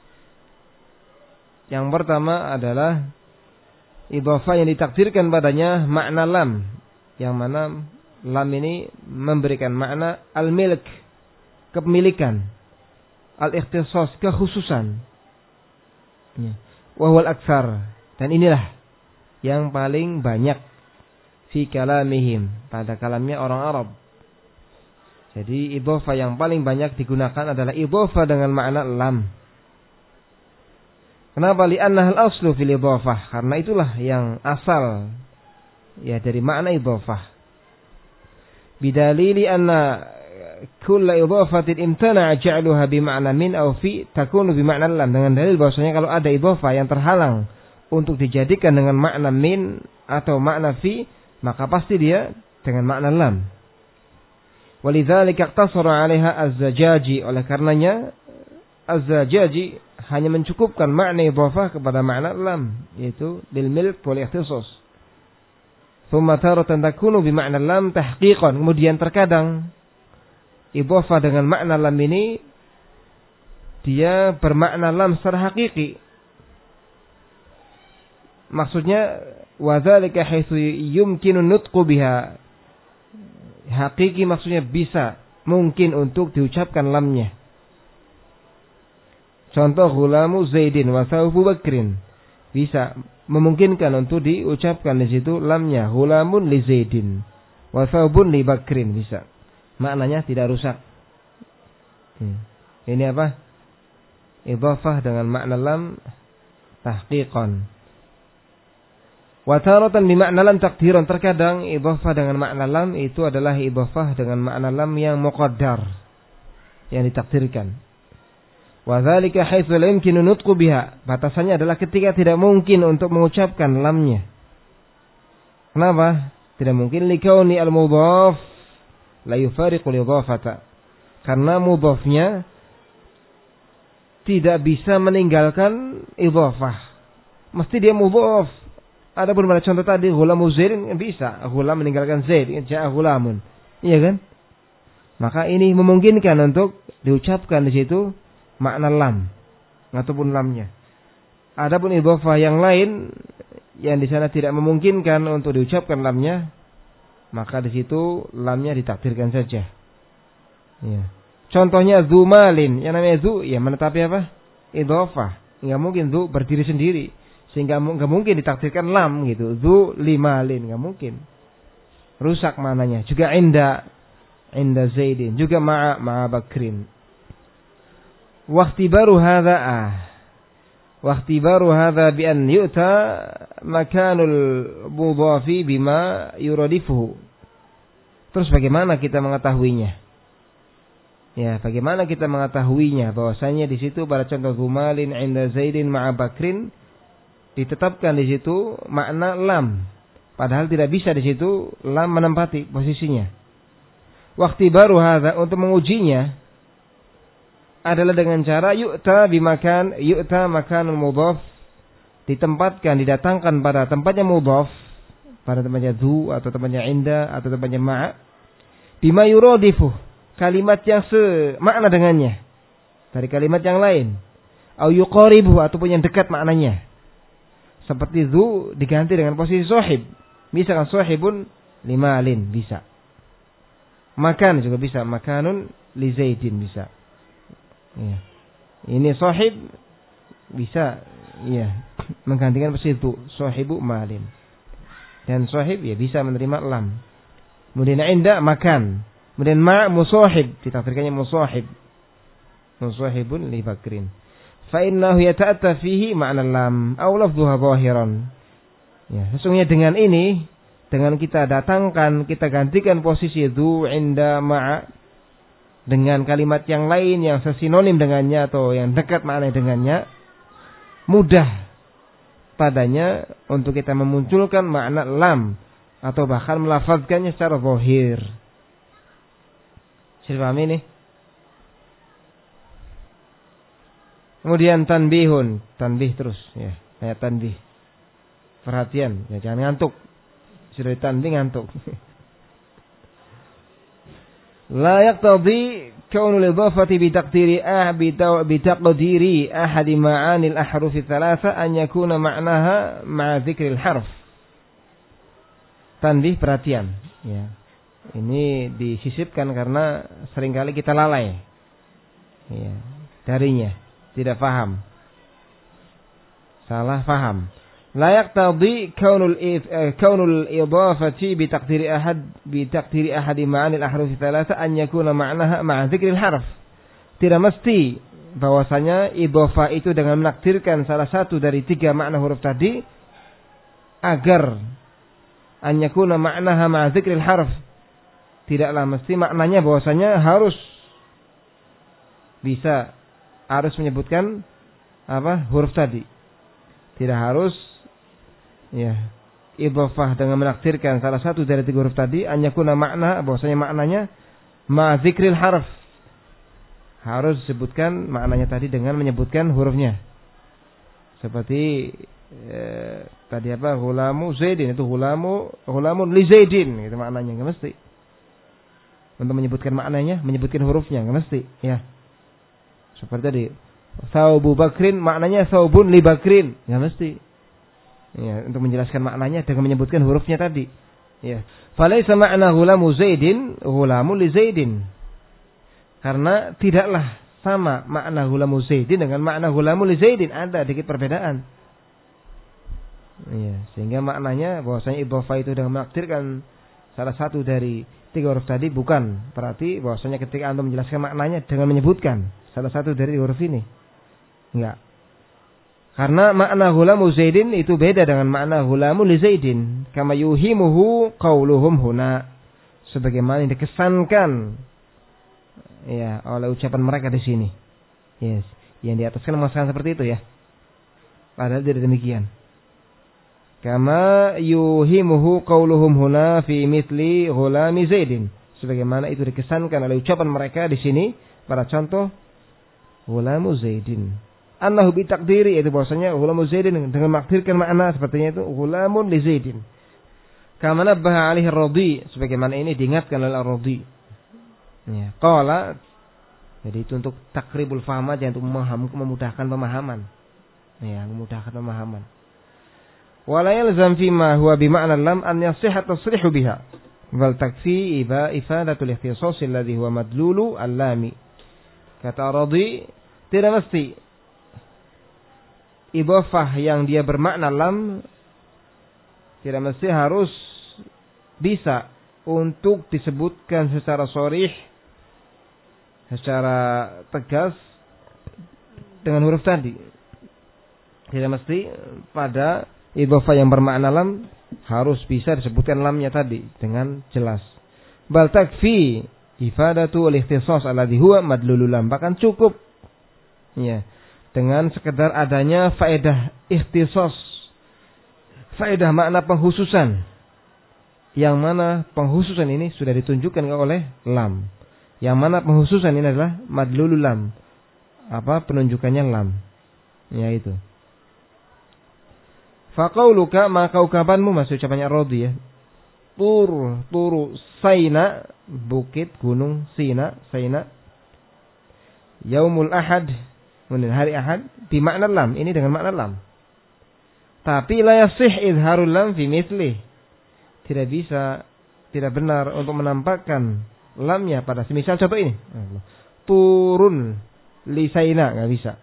S1: Yang pertama adalah idhafah yang ditakdirkan padanya makna lam, yang mana lam ini memberikan makna al-milk, kepemilikan, al-ikhtisas, kekhususan. Ya. Wa huwal aktsar, dan inilah yang paling banyak fi kalamihim, pada kalamnya orang Arab. Jadi idhofah yang paling banyak digunakan adalah idhofah dengan makna lam. Kenapa? Li'annaha al-aslu fil idhofah, karena itulah yang asal ya dari makna idhofah. Bidalili anna kulla idhafatin imtana'a ja'luha bima'na min aw fi takunu bima'na lam, dengan dalil bahwasanya kalau ada idhofah yang terhalang untuk dijadikan dengan makna min atau makna fi, maka pasti dia dengan makna lam. Walidzalika iqtasara 'alaiha Az-Zajaji, oleh karenanya Az-Zajaji hanya mencukupkan makna idhafah kepada makna lam, yaitu bil milk wal ikhtisas. Tsumma taratan takunu bi makna lam tahqiqan, kemudian terkadang idhafah dengan makna lam ini dia bermakna lam secara hakiki. Maksudnya wa dzalika haitsu yumkinu nutqu biha. Hakiki maksudnya bisa, mungkin untuk diucapkan lamnya. Contoh ghulamu Zaidin wa Abu Bakrin. Bisa memungkinkan untuk diucapkan di situ lamnya, ghulamun li Zaidin wa Thawbun li Bakrin, bisa. Maknanya tidak rusak. Hmm. Ini apa? Idhafah dengan makna lam tahqiqan. Wa taratan bi makna lam taqdiran, terkadang idhafah dengan makna lam itu adalah idhafah dengan makna lam yang muqaddar, yang ditakdirkan. Wa dzalika haitsu la yumkinu nutqu biha, batasannya adalah ketika tidak mungkin untuk mengucapkan lamnya. Kenapa? Tidak mungkin likauni al-mudhaf la yufariqu al-idhafata. Karena mudhafnya tidak bisa meninggalkan idhafah. Mesti dia mudhaf. Adapun pada contoh tadi ghulamu Zaid bisa, ghulam meninggalkan Zaid, ja'a ghulamun. Iya kan? Maka ini memungkinkan untuk diucapkan di situ makna lam ataupun lamnya. Adapun idhafah yang lain yang di sana tidak memungkinkan untuk diucapkan lamnya, maka di situ lamnya ditakdirkan saja. Ya. Contohnya dzumalin, yang namanya dzu ya menetapi apa? Idhafah. Enggak mungkin dzu berdiri sendiri, sehingga enggak mungkin ditakdirkan lam gitu. Dzu limalin, enggak mungkin. Rusak maknanya. Juga inda inda Zaidin, juga ma'a ma'a Bakrin. Waqtibaru hadza ah. Waqtibaru hadza bi an yu'ta makanul mudhafi bima yuradifuhu. Terus bagaimana kita mengetahuinya? Ya, bagaimana kita mengetahuinya bahwasanya di situ pada contoh Zumalin inda Zaidin ma'a Bakrin ditetapkan di situ makna lam, padahal tidak bisa di situ lam menempati posisinya. Waqtibaru hadza, untuk mengujinya adalah dengan cara yu'ta bimakan yu'ta makanul mudhaf, ditempatkan, didatangkan pada tempatnya mudhaf, pada tempatnya dzu atau tempatnya inda atau tempatnya ma'a, bima yuradifu, kalimat yang semakna dengannya dari kalimat yang lain, au yuqaribu, ataupun yang dekat maknanya. Seperti dzu diganti dengan posisi sahib, misalkan sahibun limalin, bisa. Makan juga bisa, makanun li Zaidin, bisa. Ya. Ini sahib bisa, ya, menggantikan posisi dzu, sahibu malin. Dan sahib ya bisa menerima lam. Kemudian inda makan. Kemudian ma' musahib, ditakdirkannya musahib. Musahibun li Bakrin. Fa innahu yata'atta fihi ma'na lam aw lafdhuha zahiran. Ya, sesungguhnya dengan ini, dengan kita datangkan, kita gantikan posisi dzu inda ma' dengan kalimat yang lain yang sesinonim dengannya atau yang dekat makna dengannya, mudah padanya untuk kita memunculkan makna lam atau bahkan melafazkannya secara zahir. Sudah paham ini? Kemudian tanbihun, tanbih terus ya, kayak tanbih. Perhatian, ya jangan ngantuk. Sudah tanbih ngantuk. La yaqtadi kaunul idhafati bi taqdiri ah bi taqdiri ahadi ma'anil ahruf thalatha an yakuna ma'naha ma'a dzikril harf. Tanbih, perhatian ya. Ini disisipkan karena seringkali kita lalai ya, darinya, tidak paham, salah paham. La yaqtadi kaunul kaunul idhafati bi taqdiri ahad bi taqdiri ahadi ma'anil ahruf thalatha an yakuna ma'naha ma'a dzikril harf. Tidak mesti bahwasanya idhafah itu dengan menakdirkan salah satu dari tiga makna huruf tadi agar an yakuna ma'naha ma'a dzikril harf. Tidaklah mesti maknanya bahwasanya harus bisa harus menyebutkan apa huruf tadi. Tidak harus ya idhofah dengan menakdirkan salah satu dari tiga huruf tadi, an yakuna makna, bahwasanya maknanya ma dzikril harf. Harus disebutkan maknanya tadi dengan menyebutkan hurufnya. Seperti eh, tadi apa? Hulamu Zaidin, itu hulamu hulamun li Zaidin, gitu maknanya, enggak mesti. Untuk menyebutkan maknanya, menyebutkan hurufnya, enggak mesti, ya. Seperti tadi, Thawbu Bakrin maknanya Thawbun li Bakrin, enggak mesti. Ya, untuk menjelaskan maknanya dengan menyebutkan hurufnya tadi. Ya. Falaisa ma'na hulamu Zaidin hulamu li Zaidin. Karena tidaklah sama makna hulamu Zaidin dengan makna hulamu li Zaidin, ada sedikit perbedaan. Ya, sehingga maknanya bahwasanya idhofah itu dengan menakdirkan salah satu dari tiga huruf tadi bukan berarti bahwasanya ketika antum menjelaskan maknanya dengan menyebutkan salah satu dari huruf ini. Enggak. Karena makna hulamu Zaidin itu beda dengan makna hulamu li Zaidin. Kama yuhimuhu qauluhum huna. Sebagaimana yang dikesankan ya oleh ucapan mereka di sini. Yes, yang di atas kan mengatakan seperti itu ya. Padahal tidak demikian. Kama yuhimuhu qauluhum huna fi mithli hulami Zaidin. Sebagaimana itu dikesankan oleh ucapan mereka di sini pada contoh hulamu Zaidin. Annahu bi taqdiri, yaitu bahwasanya hulamu Zaidin dengan makdirkan makna sepertinya itu hulamun li Zaidin. Kama nabbaha alaihi ar-Radi, sebagaimana ini diingatkan oleh ar-Radi. Ya, qala, jadi itu untuk takribul faham aja, untuk memaham, memudahkan pemahaman. Ya, memudahkan pemahaman. Wa la yalzam fi ma huwa bi ma'na lam an yasihha tasrihu biha. Wal takfi iba ifadatul ikhtisas alladhi huwa madlulu al-lami. Kata ar-Radi, tidak mesti idhofah yang dia bermakna lam tidak mesti harus bisa untuk disebutkan secara sharih, secara tegas dengan huruf tadi. Tidak mesti pada idhofah yang bermakna lam harus bisa disebutkan lamnya tadi dengan jelas. Bal takfi ifadatu al-ikhtisas alladhi huwa madlulul lam. Bahkan cukup ya dengan sekedar adanya faedah ikhtisas, faedah makna penghususan, yang mana penghususan ini sudah ditunjukkan oleh lam, yang mana penghususan ini adalah madlulul lam, apa penunjukannya lam, yaitu faqauluka, maka ucapanmu, masih ucapannya Rodi ya, tur turu Saina, bukit gunung Sina, Saina, yaumul ahad, kemudian hari Ahad, di makna lam, ini dengan makna lam. Tapi la yasih idharul lam fi mithlih. Tidak bisa, tidak benar untuk menampakkan lamnya pada semisal contoh ini. Turun li Saina, enggak bisa.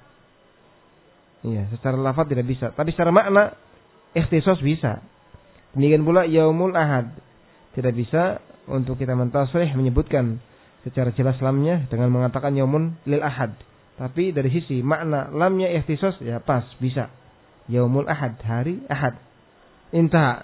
S1: Iya, secara lafaz tidak bisa, tapi secara makna ikhtisas bisa. Demikian pula yaumul ahad. Tidak bisa untuk kita mentasrih menyebutkan secara jelas lamnya dengan mengatakan yaumun lil ahad. Tapi dari sisi makna lamnya ikhtisas ya pas, bisa. Yaumul ahad, hari ahad. Intah.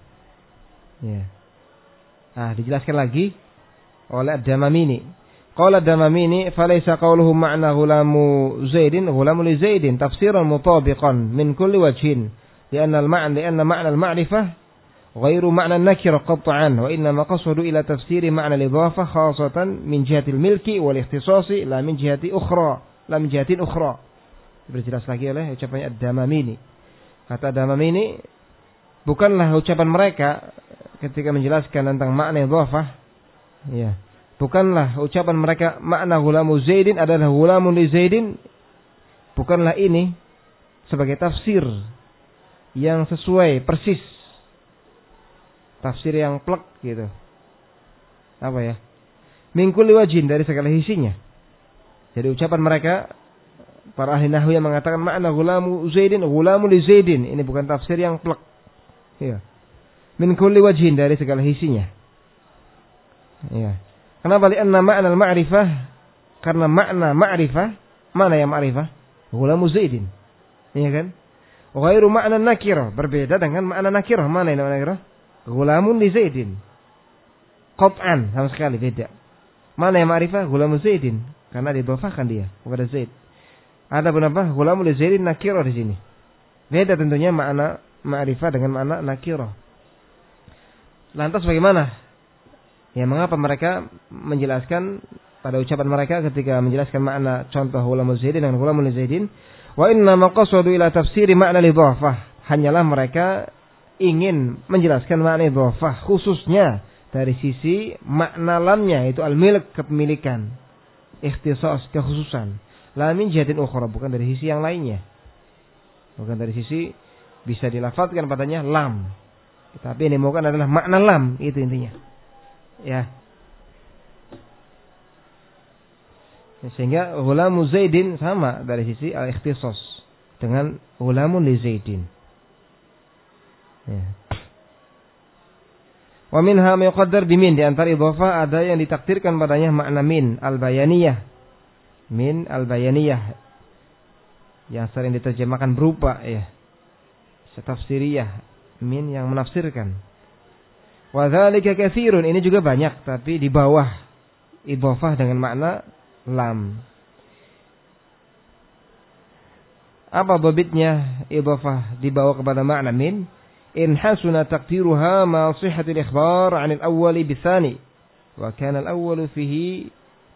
S1: Ya. Ah, dijelaskan lagi oleh Ad-Damamini. Qala Ad-Damamini falaysa qawluhu ma'na ghulamu Zaidin ghulamu li Zaidin tafsiran mutabiqan min kulli wajhin. Lianna al-ma'na lianna ma'na al-ma'rifah ghairu ma'na an-nakira qat'an wa inna ma qasadu ila tafsiri ma'na al-idhafah khasatan min jihati al-milki wal ikhtisasi la min jihati ukhra. Lam jatin ukhra. Berjelas lagi oleh ucapannya Ad-Damamini. Kata Ad-Damamini, bukanlah ucapan mereka ketika menjelaskan tentang makna idhafah, ya, bukanlah ucapan mereka makna hulamu Zaidin adalah hulamun li Zaidin, bukanlah ini sebagai tafsir yang sesuai persis, tafsir yang plek gitu. Apa ya? Min kulli wajhin, dari segala sisinya. Jadi ucapan mereka para ahli nahwu yang mengatakan makna ghulamu Zaidin ghulamu li Zaidin, ini bukan tafsir yang plek. Ya. Min kulli wajhin, dari segala sisinya. Ya. Kenapa? Lianna ma'na al-ma'rifah, karena makna ma'rifah, mana yang ma'rifah? Ghulamu Zaidin. Iya kan? Ghairu ma'na nakirah, berbeda dengan makna nakirah. Mana yang nakirah? Ghulamun li Zaidin. Qat'an, sama sekali beda. Mana yang ma'rifah? Ghulamu Zaidin. Karena didhofahkan dia kepada Zaid. Ada berapa? Ghulamul Zaidin nakirah di sini. Beda tentunya makna ma'rifah dengan makna nakirah. Lantas bagaimana? Ya, mengapa mereka menjelaskan pada ucapan mereka ketika menjelaskan makna contoh ghulamu Zaidin dengan ghulamu Zaidin, wa inna maqasadu ila tafsiri makna lidhafah. Hanyalah mereka ingin menjelaskan makna idhafah khususnya dari sisi makna lamnya, itu al-milk, kepemilikan, ikhtisas, kekhususan. La min jihatin ukhra, bukan dari sisi yang lainnya. Bukan dari sisi bisa dilafadzkan padanya lam. Tapi yang dimaukan adalah makna lam, itu intinya. Ya. Sehingga ghulamu Zaidin sama dari sisi al-ikhtisas dengan ghulamu li Zaidin. Ya. Wa minha ma yuqaddar bimin, di antara idhafah ada yang ditakdirkan padanya makna min al-bayaniyah. Min al-bayaniyah yang sering diterjemahkan berupa ya tafsiriyah, min yang menafsirkan. Wa dzalika katsirun, ini juga banyak tapi di bawah idhafah dengan makna lam. Apa babitnya idhafah dibawa kepada makna min? In hasuna taqdiruha ma sihhatil ikhbar 'anil awwali bitsani wa kana al-awwalu fihi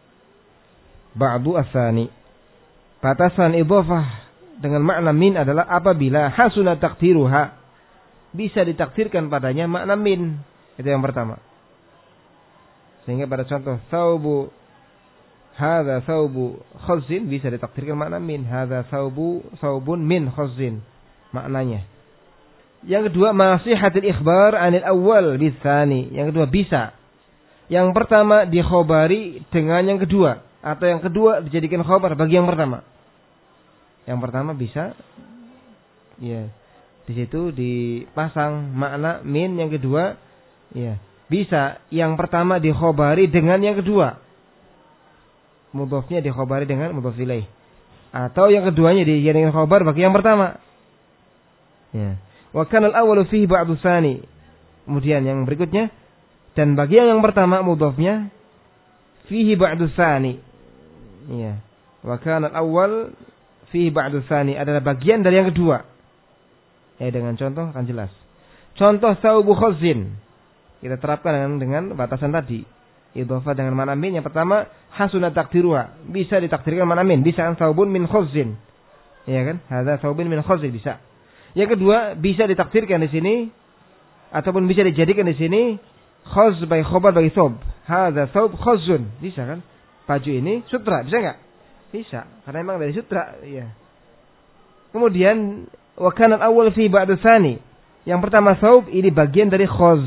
S1: ba'du ats-tsani. Batasan idhafah dengan makna min adalah apabila hasuna taqdiruha, bisa ditakdirkan padanya makna min. Itu yang pertama. Sehingga pada contoh thawbu, hadza thawbu khazzin, bisa ditakdirkan makna min. Hadza thawbu thawbun min khazzin, maknanya. Yang kedua, masihatil ikhbar 'anil awwal bitsani. Yang kedua bisa. Yang pertama dikhobari dengan yang kedua, atau yang kedua dijadikan khobar bagi yang pertama. Yang pertama bisa ya, di situ dipasang makna min, yang kedua ya, bisa yang pertama dikhobari dengan yang kedua. Mudhofnya dikhobari dengan mudhof ilaih. Atau yang keduanya dijadikan khobar bagi yang pertama. Ya. Wa kana al-awwalu fihi ba'du tsani. Kemudian yang berikutnya, dan bagi yang pertama mudhofnya fihi ba'du tsani. Ya. Wa kana al-awwal fihi ba'du tsani adalah bagian dari yang kedua. Ya, dengan contoh akan jelas. Contoh thawbu khazzin kita terapkan dengan, dengan batasan tadi. Idhafah dengan makna min, yang pertama hasuna taqdiruha, bisa ditakdirkan makna min, bisa kan thawbun min khazzin. Ya kan? Hadza thawbun min khazzin, bisa. Yang kedua, bisa ditakdirkan di sini ataupun bisa dijadikan di sini khazz by khobar bagi thawb. Hadza thawb khazzun, bisa kan? Baju ini sutra, bisa enggak? Bisa, karena memang dari sutra, ya. Kemudian wa kana al-awwal fi ba'du tsani. Yang pertama thawb ini bagian dari khaz.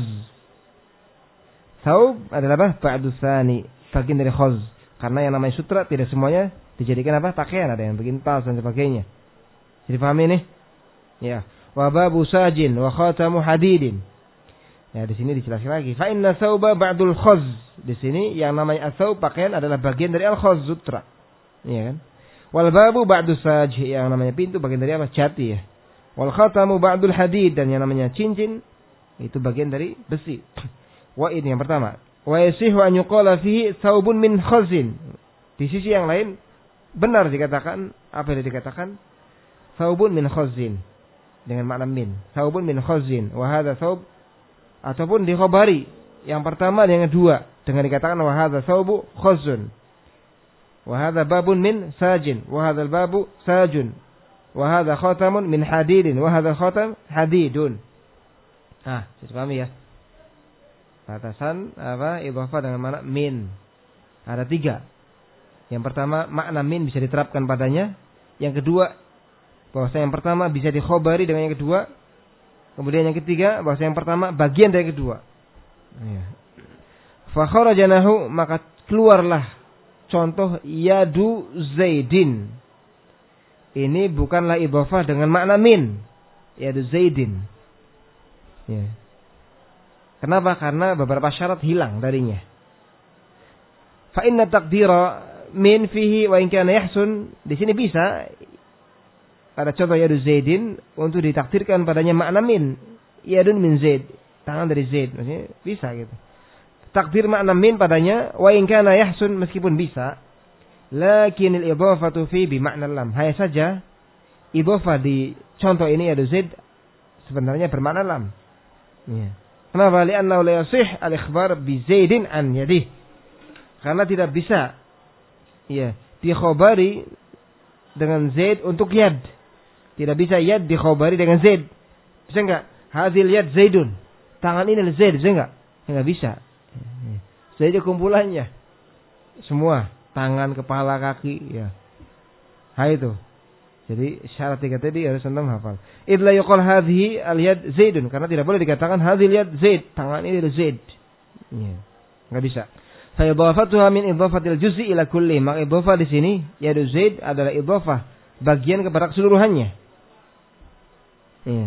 S1: Thawb adalah apa? Ba'du tsani, bagian dari khaz. Karena yang namanya sutra tidak semuanya dijadikan apa? Pakaian, ada yang bikin tas dan sebagainya. Jadi paham ini? Ya. Wa babu sajin wa khatamu hadidin. Ya, di sini dijelaskan lagi. Fa inna thawba ba'dul khaz. Di sini yang namanya thawb pakaian adalah bagian dari al-khaz, sutra. Iya kan? Wal babu ba'du saj, yang namanya pintu bagian dari apa? Jati ya. Wal khatamu ba'dul hadid, dan yang namanya cincin itu bagian dari besi. Wa ini yang pertama. Wa yasihu an yuqala fihi thawbun min khazin. Di sisi yang lain benar dikatakan apa yang dikatakan thawbun min khazin dengan makna min. Thawbun min khazin wa hadza thawb, ataupun dikhobari yang pertama dan yang kedua dengan dikatakan wa hadza thawbu khazzun. Wa hadza babun min sajin, wa hadzal babu sajun, wa hadza khatamun min hadidin, wa hadza khatam hadidun. Ah, sudah paham ya? Batasan apa idhafah dengan makna min. Ada tiga. Yang pertama, makna min bisa diterapkan padanya. Yang kedua, bahwasanya yang pertama bisa dikhobari dengan yang kedua. Kemudian yang ketiga, bahwasanya yang pertama bagian dari yang kedua. Ya. Fa kharajanahu, maka keluarlah contoh yadu Zaidin. Ini bukanlah idhafah dengan makna min. Yadu Zaidin. Ya. Kenapa? Karena beberapa syarat hilang darinya. Fa inna taqdira min fihi wa in kana yahsun, di sini bisa pada contoh yadu Zaidin untuk ditakdirkan padanya makna min. Yadun min Zaid, tangan dari Zaid, maksudnya bisa gitu. Takdir makna min padanya wa in kana yahsun, meskipun bisa. Lakin al-idhafatu fi bi makna lam. Hanya saja idhafah di contoh ini yadu Zaid sebenarnya bermakna lam. Ya. Kenapa? Li'annahu la yasih al-ikhbar bi Zaidin an yadih. Karena tidak bisa ya, dikhobari dengan Zaid untuk yad. Tidak bisa yad dikhobari dengan Zaid. Bisa enggak? Hadhil yad Zaidun. Tangan ini Zaid, bisa enggak? Enggak bisa. Zaid kumpulannya. Semua, tangan, kepala, kaki, ya. Ha itu. Jadi syarat tiga tadi harus antum hafal. Idza yuqal hadhihi al-yad Zaidun, karena tidak boleh dikatakan hadhil yad Zaid, tangan ini Zaid. Ya. Enggak bisa. Fa idhafatuha min idhafatil juz'i ila kulli. Maka idhafah di sini yadu Zaid adalah idhafah bagian kepada keseluruhannya. Iya.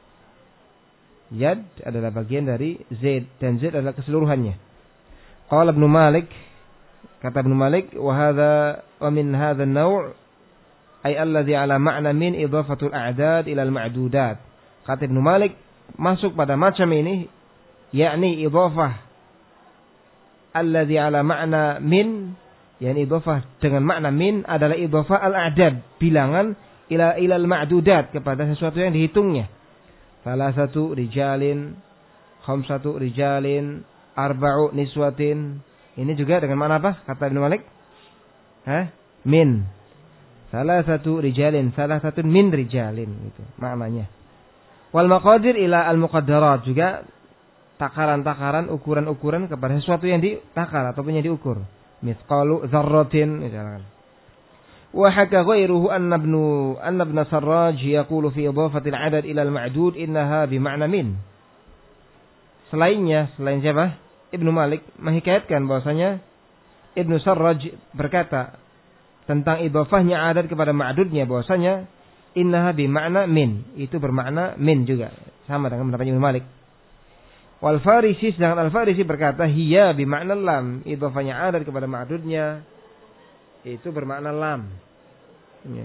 S1: Yad adalah bagian dari Zaid dan Zaid adalah keseluruhannya. Qala Ibnu Malik, kata Ibnu Malik, wa hadza wa min hadza an-naw' ay alladhi ala ma'na min idhafatul a'dad ila al-ma'dudat. Kata Ibnu Malik masuk pada macam ini, yakni idhafah alladhi ala ma'na min, yakni idhafah dengan makna min adalah idhafah al-a'dad, bilangan ila ila al-ma'dudat, kepada sesuatu yang dihitungnya. Salah satu rijalin, khamsatu rijalin, arba'u niswatin. Ini juga dengan makna apa? Kata Ibnu Malik? Hah? Min. Salah satu rijalin, salah satu min rijalin, itu maknanya. Wal maqadir ila al muqaddarat, juga takaran-takaran, ukuran-ukuran kepada sesuatu yang ditakar ataupun yang diukur. Mithqalu dzarratin misalkan. Wa haka ghairuhu anna ibnu anna ibn Sarraj yaqulu fi idhafati al adad ila al ma'dud innaha bi ma'na min. Selainnya, selain siapa? Ibnu Malik menghikayatkan bahwasanya Ibnu Sarraj berkata tentang idhafahnya adat kepada ma'dudnya bahwasanya innaha bi ma'na min, itu bermakna min juga, sama dengan pendapat Ibnu Malik. Wal Farisi, sedangkan Al Farisi berkata hiya bi ma'na lam, idhafahnya adat kepada ma'dudnya itu bermakna lam. Ya.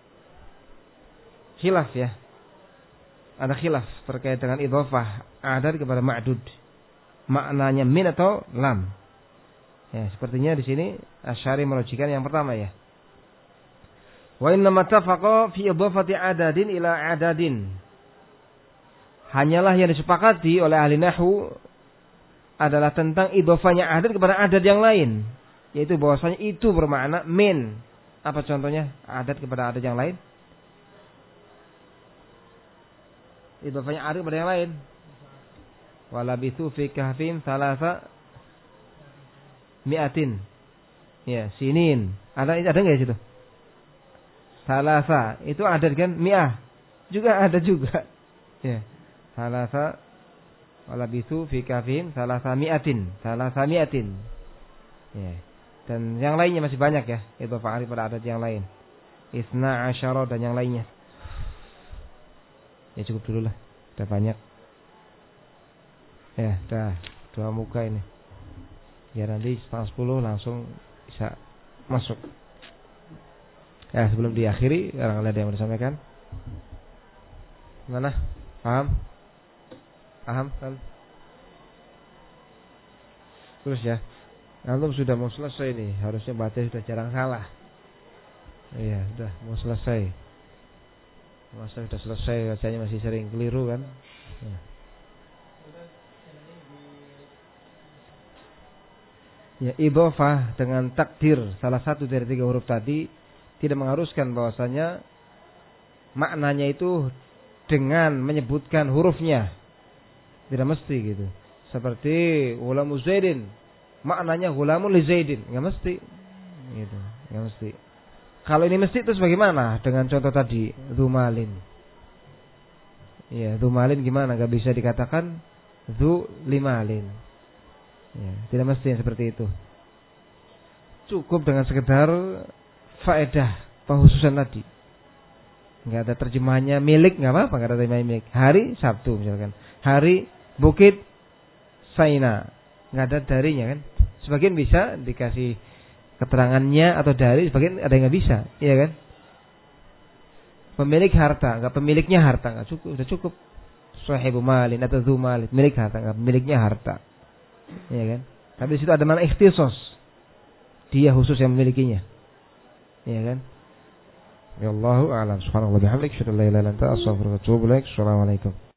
S1: Khilaf ya. Ada khilaf terkait dengan idhafah adat kepada ma'dud. Maknanya min atau lam. Ya, sepertinya di sini Asy'ari melojikan yang pertama ya. Wa inna mattafaqa fi idhafati adadin ila adadin. Hanyalah yang disepakati oleh ahli nahwu adalah tentang idhafahnya adat kepada adat yang lain, yaitu bahwasanya itu bermakna min. Apa contohnya? Adat kepada adat yang lain? Idhafahnya adat kepada yang lain. Walabithu fi kahfin salasa mi'atin. Ya, sinin. Ada ada enggak di situ? Salasa, itu adat kan? Mi'ah. Juga ada juga. Ya. Salasa walabithu fi kahfin salasa mi'atin. Salasa mi'atin. Ya. Dan yang lainnya masih banyak ya. Itu fa'ari pada adat yang lain. Isna asyara dan yang lainnya. Ya cukup dulu lah. Udah banyak. Ya, dah dua muka ini. Ya nanti setengah sepuluh langsung bisa masuk. Ya sebelum diakhiri, barangkali ada yang mau disampaikan. Mana? Paham? Paham kan? Terus ya. Antum sudah mau selesai nih, harusnya baca sudah jarang salah. Iya, sudah mau selesai. Masa sudah selesai, bacanya masih sering keliru kan? Ya. Ya, idhofah dengan takdir salah satu dari tiga huruf tadi tidak mengharuskan bahwasanya maknanya itu dengan menyebutkan hurufnya. Tidak mesti gitu. Seperti ghulamu Zaidin, maknanya ghulamun li Zaidin, enggak mesti. Gitu, enggak mesti. Kalau ini mesti terus bagaimana dengan contoh tadi dzumalin? Ya, dzumalin gimana? Enggak bisa dikatakan dzu limalin. Ya, tidak mesti yang seperti itu. Cukup dengan sekedar faedah penghususan tadi. Enggak ada terjemahannya milik, enggak apa-apa, enggak ada terjemahan milik. Hari Sabtu misalkan. Hari Bukit Saina. Enggak ada darinya kan. Sebagian bisa dikasih keterangannya atau dari, sebagian ada yang enggak bisa, iya kan? Pemilik harta, enggak pemiliknya harta, enggak cukup, sudah cukup. Sahibu malin atau dzu malin, milik harta, enggak pemiliknya harta. Iya kan? Tapi di situ ada makna ikhtisos. Dia khusus yang memilikinya. Iya kan? Ya Allahu a'lam. Subhanallah bihamdihi, asyhadu an la ilaha illa anta, astaghfiruka wa atubu ilaik. Assalamualaikum.